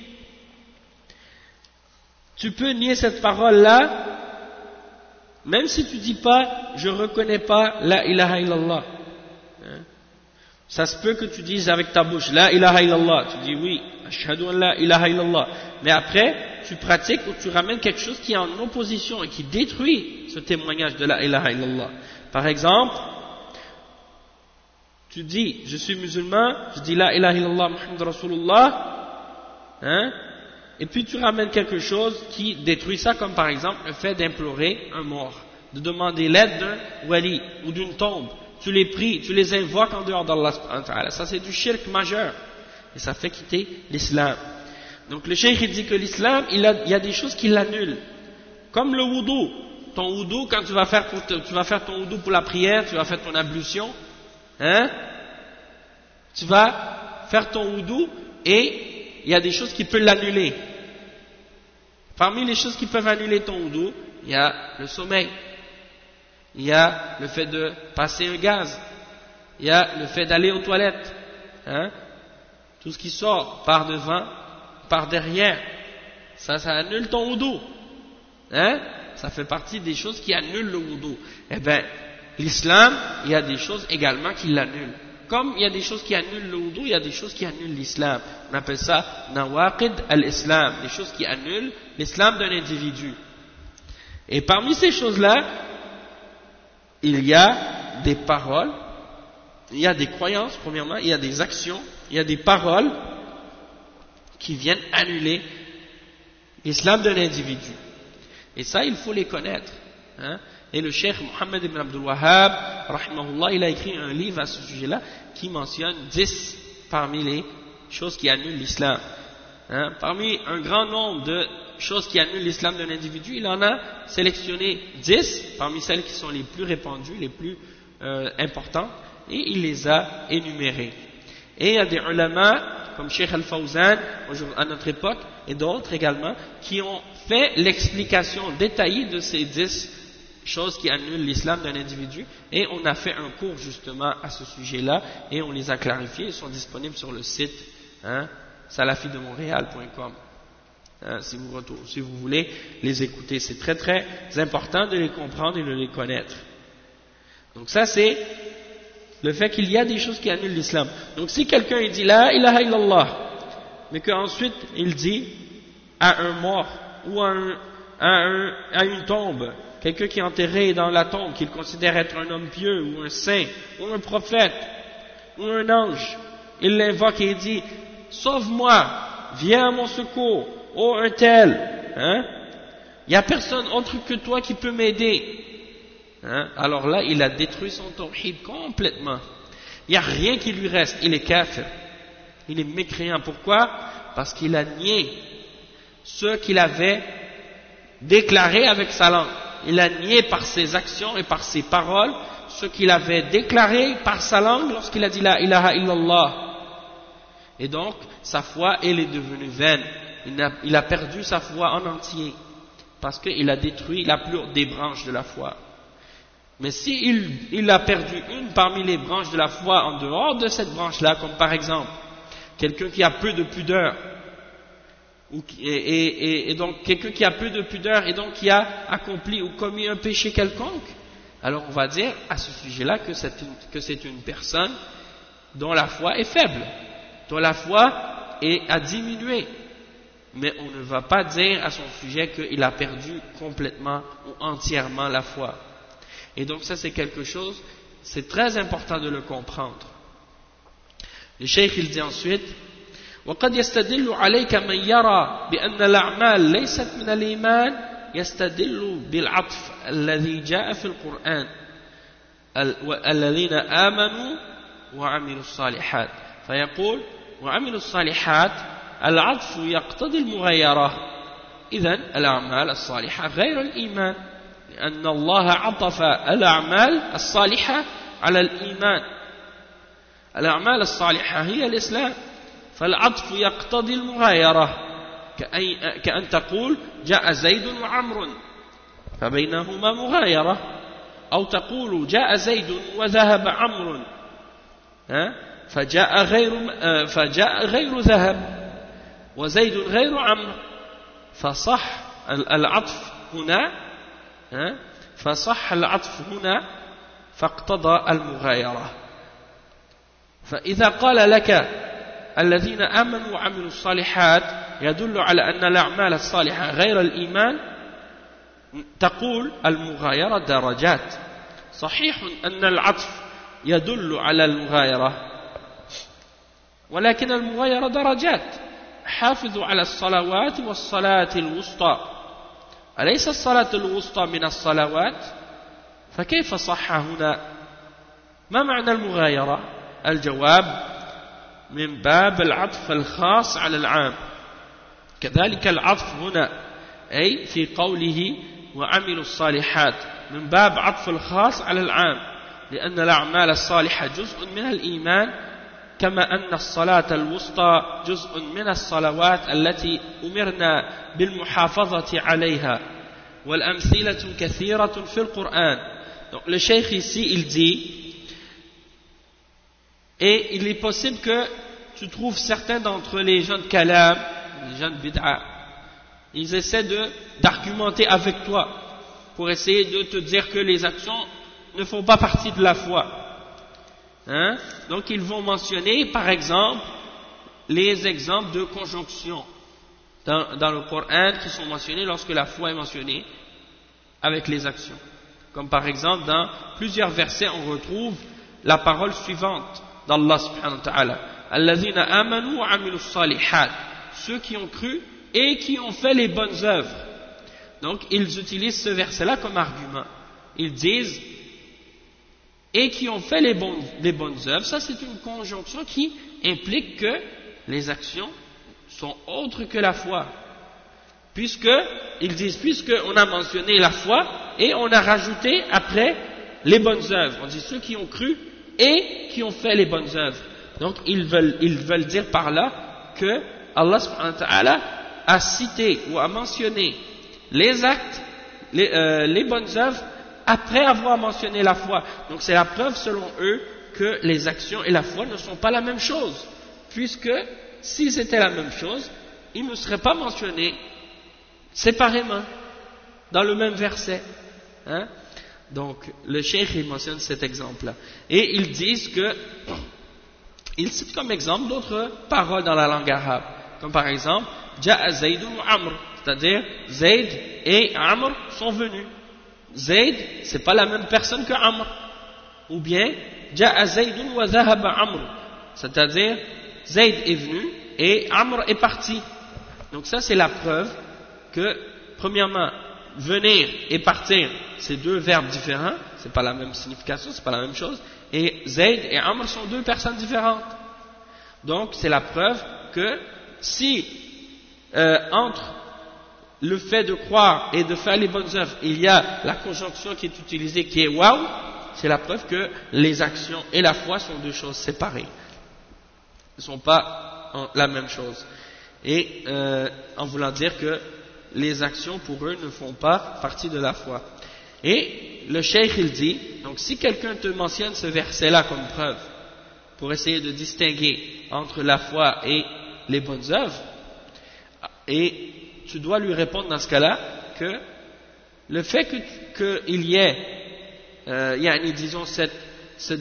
tu peux nier cette parole là même si tu dis pas je reconnais pas la ilaha illallah, hein. Ça se peut que tu dises avec ta bouche la ilaha illallah, tu dis oui, ashhadu an la ilaha illallah, mais après tu pratiques ou tu ramènes quelque chose qui est en opposition et qui détruit ce témoignage de la ilaha illallah. Par exemple, tu dis je suis musulman, je dis la ilaha illallah Muhammad Rasulullah, hein, et puis tu ramènes quelque chose qui détruit ça, comme par exemple le fait d'implorer un mort, de demander l'aide d'un wali ou d'une tombe. Tu les pries, tu les invoques en dehors d'Allah. Ça c'est du shirk majeur et ça fait quitter l'islam. Donc le cheikh il dit que l'islam il y a des choses qui l'annulent, comme le wudu. Ton wudu, quand tu vas faire ton wudu pour la prière, tu vas faire ton ablution, hein, tu vas faire ton wudu et il y a des choses qui peuvent l'annuler. Parmi les choses qui peuvent annuler ton wudu, il y a le sommeil, il y a le fait de passer un gaz, il y a le fait d'aller aux toilettes, hein, tout ce qui sort par devant, par derrière, ça annule ton wudu, hein, ça fait partie des choses qui annulent le wudu. Eh bien, l'islam, il y a des choses également qui l'annulent. Comme il y a des choses qui annulent le wudu, il y a des choses qui annulent l'islam. On appelle ça nawaqid al-islam, des choses qui annulent l'islam d'un individu. Et parmi ces choses-là, il y a des paroles, il y a des croyances, premièrement, il y a des actions, il y a des paroles qui viennent annuler l'islam d'un individu. Et ça, il faut les connaître, hein. Et le cheikh Mohammed ibn Abdul Wahhab, rahimahullah, il a écrit un livre à ce sujet-là qui mentionne 10 parmi les choses qui annulent l'islam, hein. Parmi un grand nombre de choses qui annulent l'islam d'un individu, il en a sélectionné 10 parmi celles qui sont les plus répandues, les plus importantes, et il les a énumérées. Et il y a des ulama comme Cheikh Al-Fawzan à notre époque et d'autres également qui ont fait l'explication détaillée de ces 10 choses qui annulent l'islam d'un individu, et on a fait un cours justement à ce sujet-là et on les a clarifiés. Ils sont disponibles sur le site, hein, salafidemontréal.com. Si vous voulez les écouter, c'est très très important de les comprendre et de les connaître. Donc ça c'est le fait qu'il y a des choses qui annulent l'islam. Donc si quelqu'un il dit la ilaha illallah, mais qu'ensuite il dit à un mort ou à une tombe, quelqu'un qui est enterré dans la tombe, qu'il considère être un homme pieux ou un saint ou un prophète ou un ange, il l'invoque et il dit sauve-moi, viens à mon secours, oh un tel, hein, il n'y a personne autre que toi qui peut m'aider, hein? Alors là il a détruit son tawhid complètement, il n'y a rien qui lui reste, il est kafir, il est mécréant. Pourquoi? Parce qu'il a nié ce qu'il avait déclaré avec sa langue, il a nié par ses actions et par ses paroles ce qu'il avait déclaré par sa langue lorsqu'il a dit la ilaha illallah, et donc sa foi elle est devenue vaine. Il a perdu sa foi en entier parce qu'il a détruit la plus haute des branches de la foi. Mais s'il a perdu une parmi les branches de la foi en dehors de cette branche-là, comme par exemple quelqu'un qui a peu de pudeur, et donc quelqu'un qui a peu de pudeur et donc qui a accompli ou commis un péché quelconque, alors on va dire à ce sujet-là que c'est une personne dont la foi est faible, dont la foi a diminué. Mais on ne va pas dire à son sujet qu'il a perdu complètement ou entièrement la foi. Et donc ça c'est quelque chose, c'est très important de le comprendre. Le cheikh il dit ensuite وقد يستدل عليك من يرى بأن الأعمال ليست من الإيمان يستدل بالعطف الذي جاء في القرآن الذين آمنوا وعملوا الصالحات فيقول وعملوا الصالحات العطف يقتضي المغايرة إذن الأعمال الصالحة غير الإيمان لأن الله عطف الأعمال الصالحة على الإيمان الأعمال الصالحة هي الإسلام فالعطف يقتضي المغايرة كأن تقول جاء زيد وعمر فبينهما مغايرة أو تقول جاء زيد وذهب عمرو فجاء غير ذهب وزيد غير عمرو فصح العطف هنا فاقتضى المغايرة. فإذا قال لك الذين آمنوا وعملوا الصالحات يدل على أن الأعمال الصالحة غير الإيمان تقول المغايرة درجات. صحيح أن العطف يدل على المغايرة ولكن المغايرة درجات. حافظوا على الصلوات والصلاة الوسطى أليس الصلاة الوسطى من الصلوات؟ فكيف صح هنا؟ ما معنى المغايرة؟ الجواب من باب العطف الخاص على العام. كذلك العطف هنا أي في قوله وعملوا الصالحات من باب عطف الخاص على العام لأن الأعمال الصالحة جزء من الإيمان كما أن الصلاة الوسطى جزء من الصلوات التي أمرنا بالمحافظة عليها والأمثلة كثيرة في القرآن. Donc le cheikh ici il dit et il est possible que tu trouves certains d'entre les gens de Kalam, les gens de Bid'a, ils essaient d'argumenter avec toi pour essayer de te dire que les actions ne font pas partie de la foi. Donc ils vont mentionner par exemple les exemples de conjonction dans le Coran qui sont mentionnés lorsque la foi est mentionnée avec les actions. Comme par exemple dans plusieurs versets on retrouve la parole suivante d'Allah subhanahu wa ta'ala Alladhina amanu wa amilu salihat, ceux qui ont cru et qui ont fait les bonnes œuvres. Donc ils utilisent ce verset là comme argument. Ils disent et qui ont fait les bonnes œuvres. Ça c'est une conjonction qui implique que les actions sont autres que la foi, ils disent puisqu'on a mentionné la foi et on a rajouté après les bonnes œuvres, on dit ceux qui ont cru et qui ont fait les bonnes œuvres. Donc ils veulent dire par là que Allah subhanahu wa ta'ala a cité ou a mentionné les actes, les bonnes œuvres après avoir mentionné la foi. Donc c'est la preuve selon eux que les actions et la foi ne sont pas la même chose, puisque si c'était la même chose, ils ne seraient pas mentionnés séparément dans le même verset. Donc le cheikh il mentionne cet exemple-là et ils disent que ils citent comme exemple d'autres paroles dans la langue arabe, comme par exemple Ja'a Zaydun wa Amr, c'est-à-dire Zayd et Amr sont venus. Zayd c'est pas la même personne que Amr. Ou bien Ja'a Zaydun wa dhahaba Amr, c'est-à-dire Zayd est venu et Amr est parti. Donc ça c'est la preuve que premièrement venir et partir c'est deux verbes différents, c'est pas la même signification, c'est pas la même chose, et Zayd et Amr sont deux personnes différentes. Donc c'est la preuve que si entre le fait de croire et de faire les bonnes œuvres il y a la conjonction qui est utilisée qui est waouh, c'est la preuve que les actions et la foi sont deux choses séparées, ne sont pas la même chose, et en voulant dire que les actions pour eux ne font pas partie de la foi. Et le cheikh il dit, donc si quelqu'un te mentionne ce verset là comme preuve pour essayer de distinguer entre la foi et les bonnes œuvres, et tu dois lui répondre dans ce cas là que le fait qu'il y ait disons cette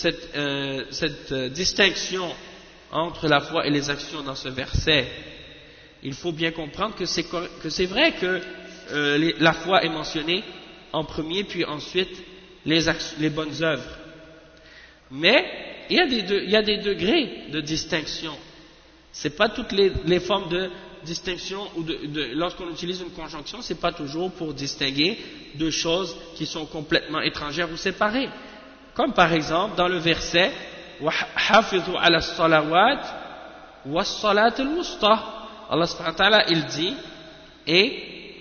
distinction entre la foi et les actions dans ce verset, il faut bien comprendre que c'est vrai que la foi est mentionnée en premier puis ensuite les bonnes œuvres, mais il y a des degrés de distinction. C'est pas toutes les formes de distinction ou lorsqu'on utilise une conjonction, c'est pas toujours pour distinguer deux choses qui sont complètement étrangères ou séparées, comme par exemple dans le verset wa hafidhu ala salawat was salat al-wusta, Allah subhanahu wa ta'ala il dit et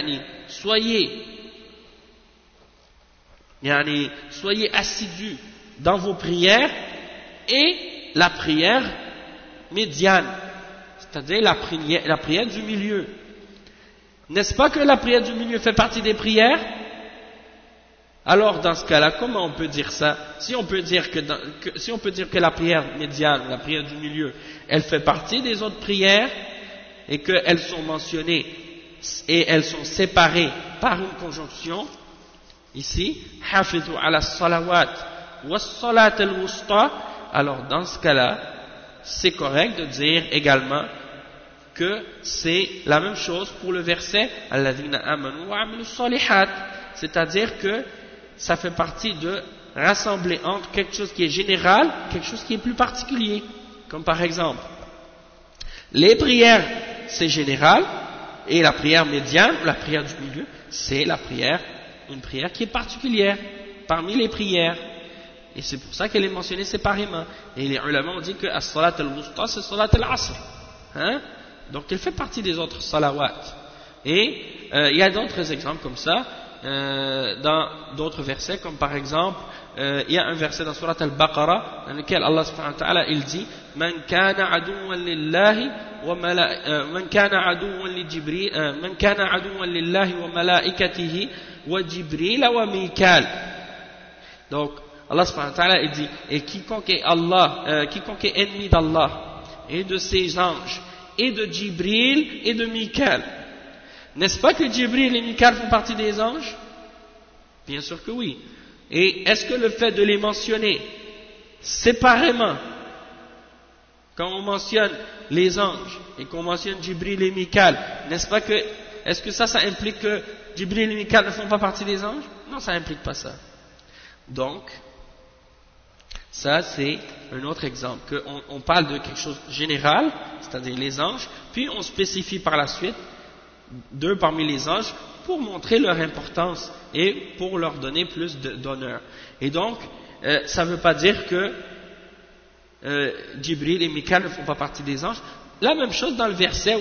soyez assidus dans vos prières et la prière médiane, c'est-à-dire la prière du milieu. N'est-ce pas que la prière du milieu fait partie des prières? Alors dans ce cas-là, comment on peut dire ça? Si on peut dire que la prière médiane, la prière du milieu, elle fait partie des autres prières et qu'elles sont mentionnées et elles sont séparées par une conjonction, ici, hafidhu ala salawat wa salat al-wusta, alors dans ce cas-là, c'est correct de dire également que c'est la même chose pour le verset alladhina amanu wa amilu salihat, c'est-à-dire que ça fait partie de rassembler entre quelque chose qui est général, quelque chose qui est plus particulier. Comme par exemple, les prières, c'est général, et la prière médiane, la prière du milieu, c'est une prière qui est particulière, parmi les prières. Et c'est pour ça qu'elle est mentionnée séparément. Et les ulama ont dit que as-salat al-wusta, c'est salat al-asr. Donc elle fait partie des autres salawat. Et il y a d'autres exemples comme ça, dans d'autres versets, comme par exemple, il y a un verset dans surat al-Baqarah, dans lequel Allah subhanahu wa ta'ala, il dit Man kana aduwan lillahi wa malaikatihi wa Jibril wa Mikal. Donc Allah subhanahu wa ta'ala, il dit, et quiconque est ennemi d'Allah et de ses anges et de Jibril et de Mikal. N'est-ce pas que Jibril et Mikal font partie des anges? Bien sûr que oui. Et est-ce que le fait de les mentionner séparément, quand on mentionne les anges et qu'on mentionne Jibril et Mikal, n'est-ce pas que, est-ce que ça implique que Jibril et Mikal ne font pas partie des anges? Non, ça n'implique pas ça. Donc, ça c'est un autre exemple, qu'on parle de quelque chose de général, c'est-à-dire les anges, puis on spécifie par la suite deux parmi les anges pour montrer leur importance et pour leur donner plus d'honneur. Et donc, ça ne veut pas dire que Jibril et Mikal ne font pas partie des anges. La même chose dans le verset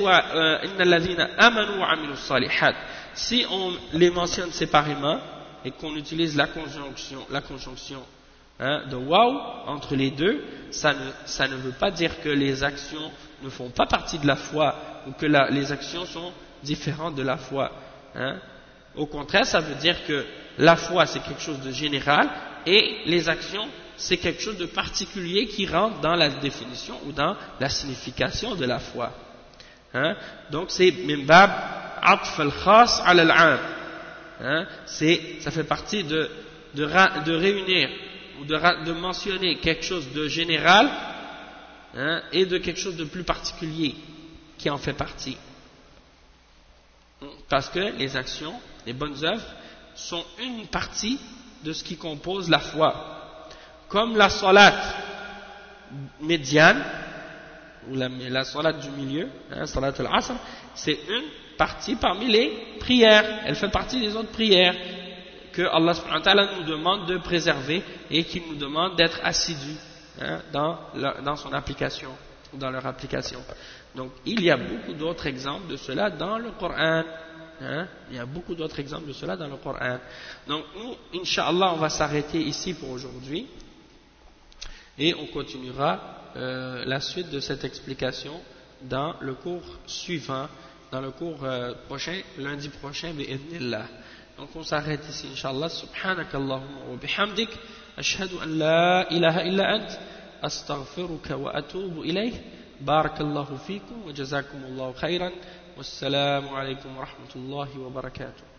si on les mentionne séparément et qu'on utilise la conjonction de waw entre les deux, ça ne veut pas dire que les actions ne font pas partie de la foi ou que les actions sont différentes de la foi. Au contraire, ça veut dire que la foi c'est quelque chose de général et les actions c'est quelque chose de particulier qui rentre dans la définition ou dans la signification de la foi. Donc c'est min bab atf al-khas ala al-'am. Ça fait partie de réunir ou de mentionner quelque chose de général et de quelque chose de plus particulier qui en fait partie. Parce que les actions, les bonnes œuvres sont une partie de ce qui compose la foi. Comme la salat médiane, ou la salat du milieu, salat al-asr, c'est une partie parmi les prières. Elle fait partie des autres prières que Allah subhanahu wa ta'ala nous demande de préserver et qu'il nous demande d'être assidus dans son application, dans leur application. Donc il y a beaucoup d'autres exemples de cela dans le Coran. Il y a beaucoup d'autres exemples de cela dans le Coran. Donc nous, Inch'Allah, on va s'arrêter ici pour aujourd'hui et on continuera la suite de cette explication dans le cours suivant, dans le cours prochain, lundi prochain, bi'idhnillah. Donc on s'arrête ici, Inch'Allah. Subhanakallahumma wa bihamdik, ashhadu an la ilaha illa ant, astaghfiruka wa atubu ilayh. Barakallahu fikum wa jazakumullahu khairan. Wassalamu alaykum wa rahmatullahi wa barakatuh.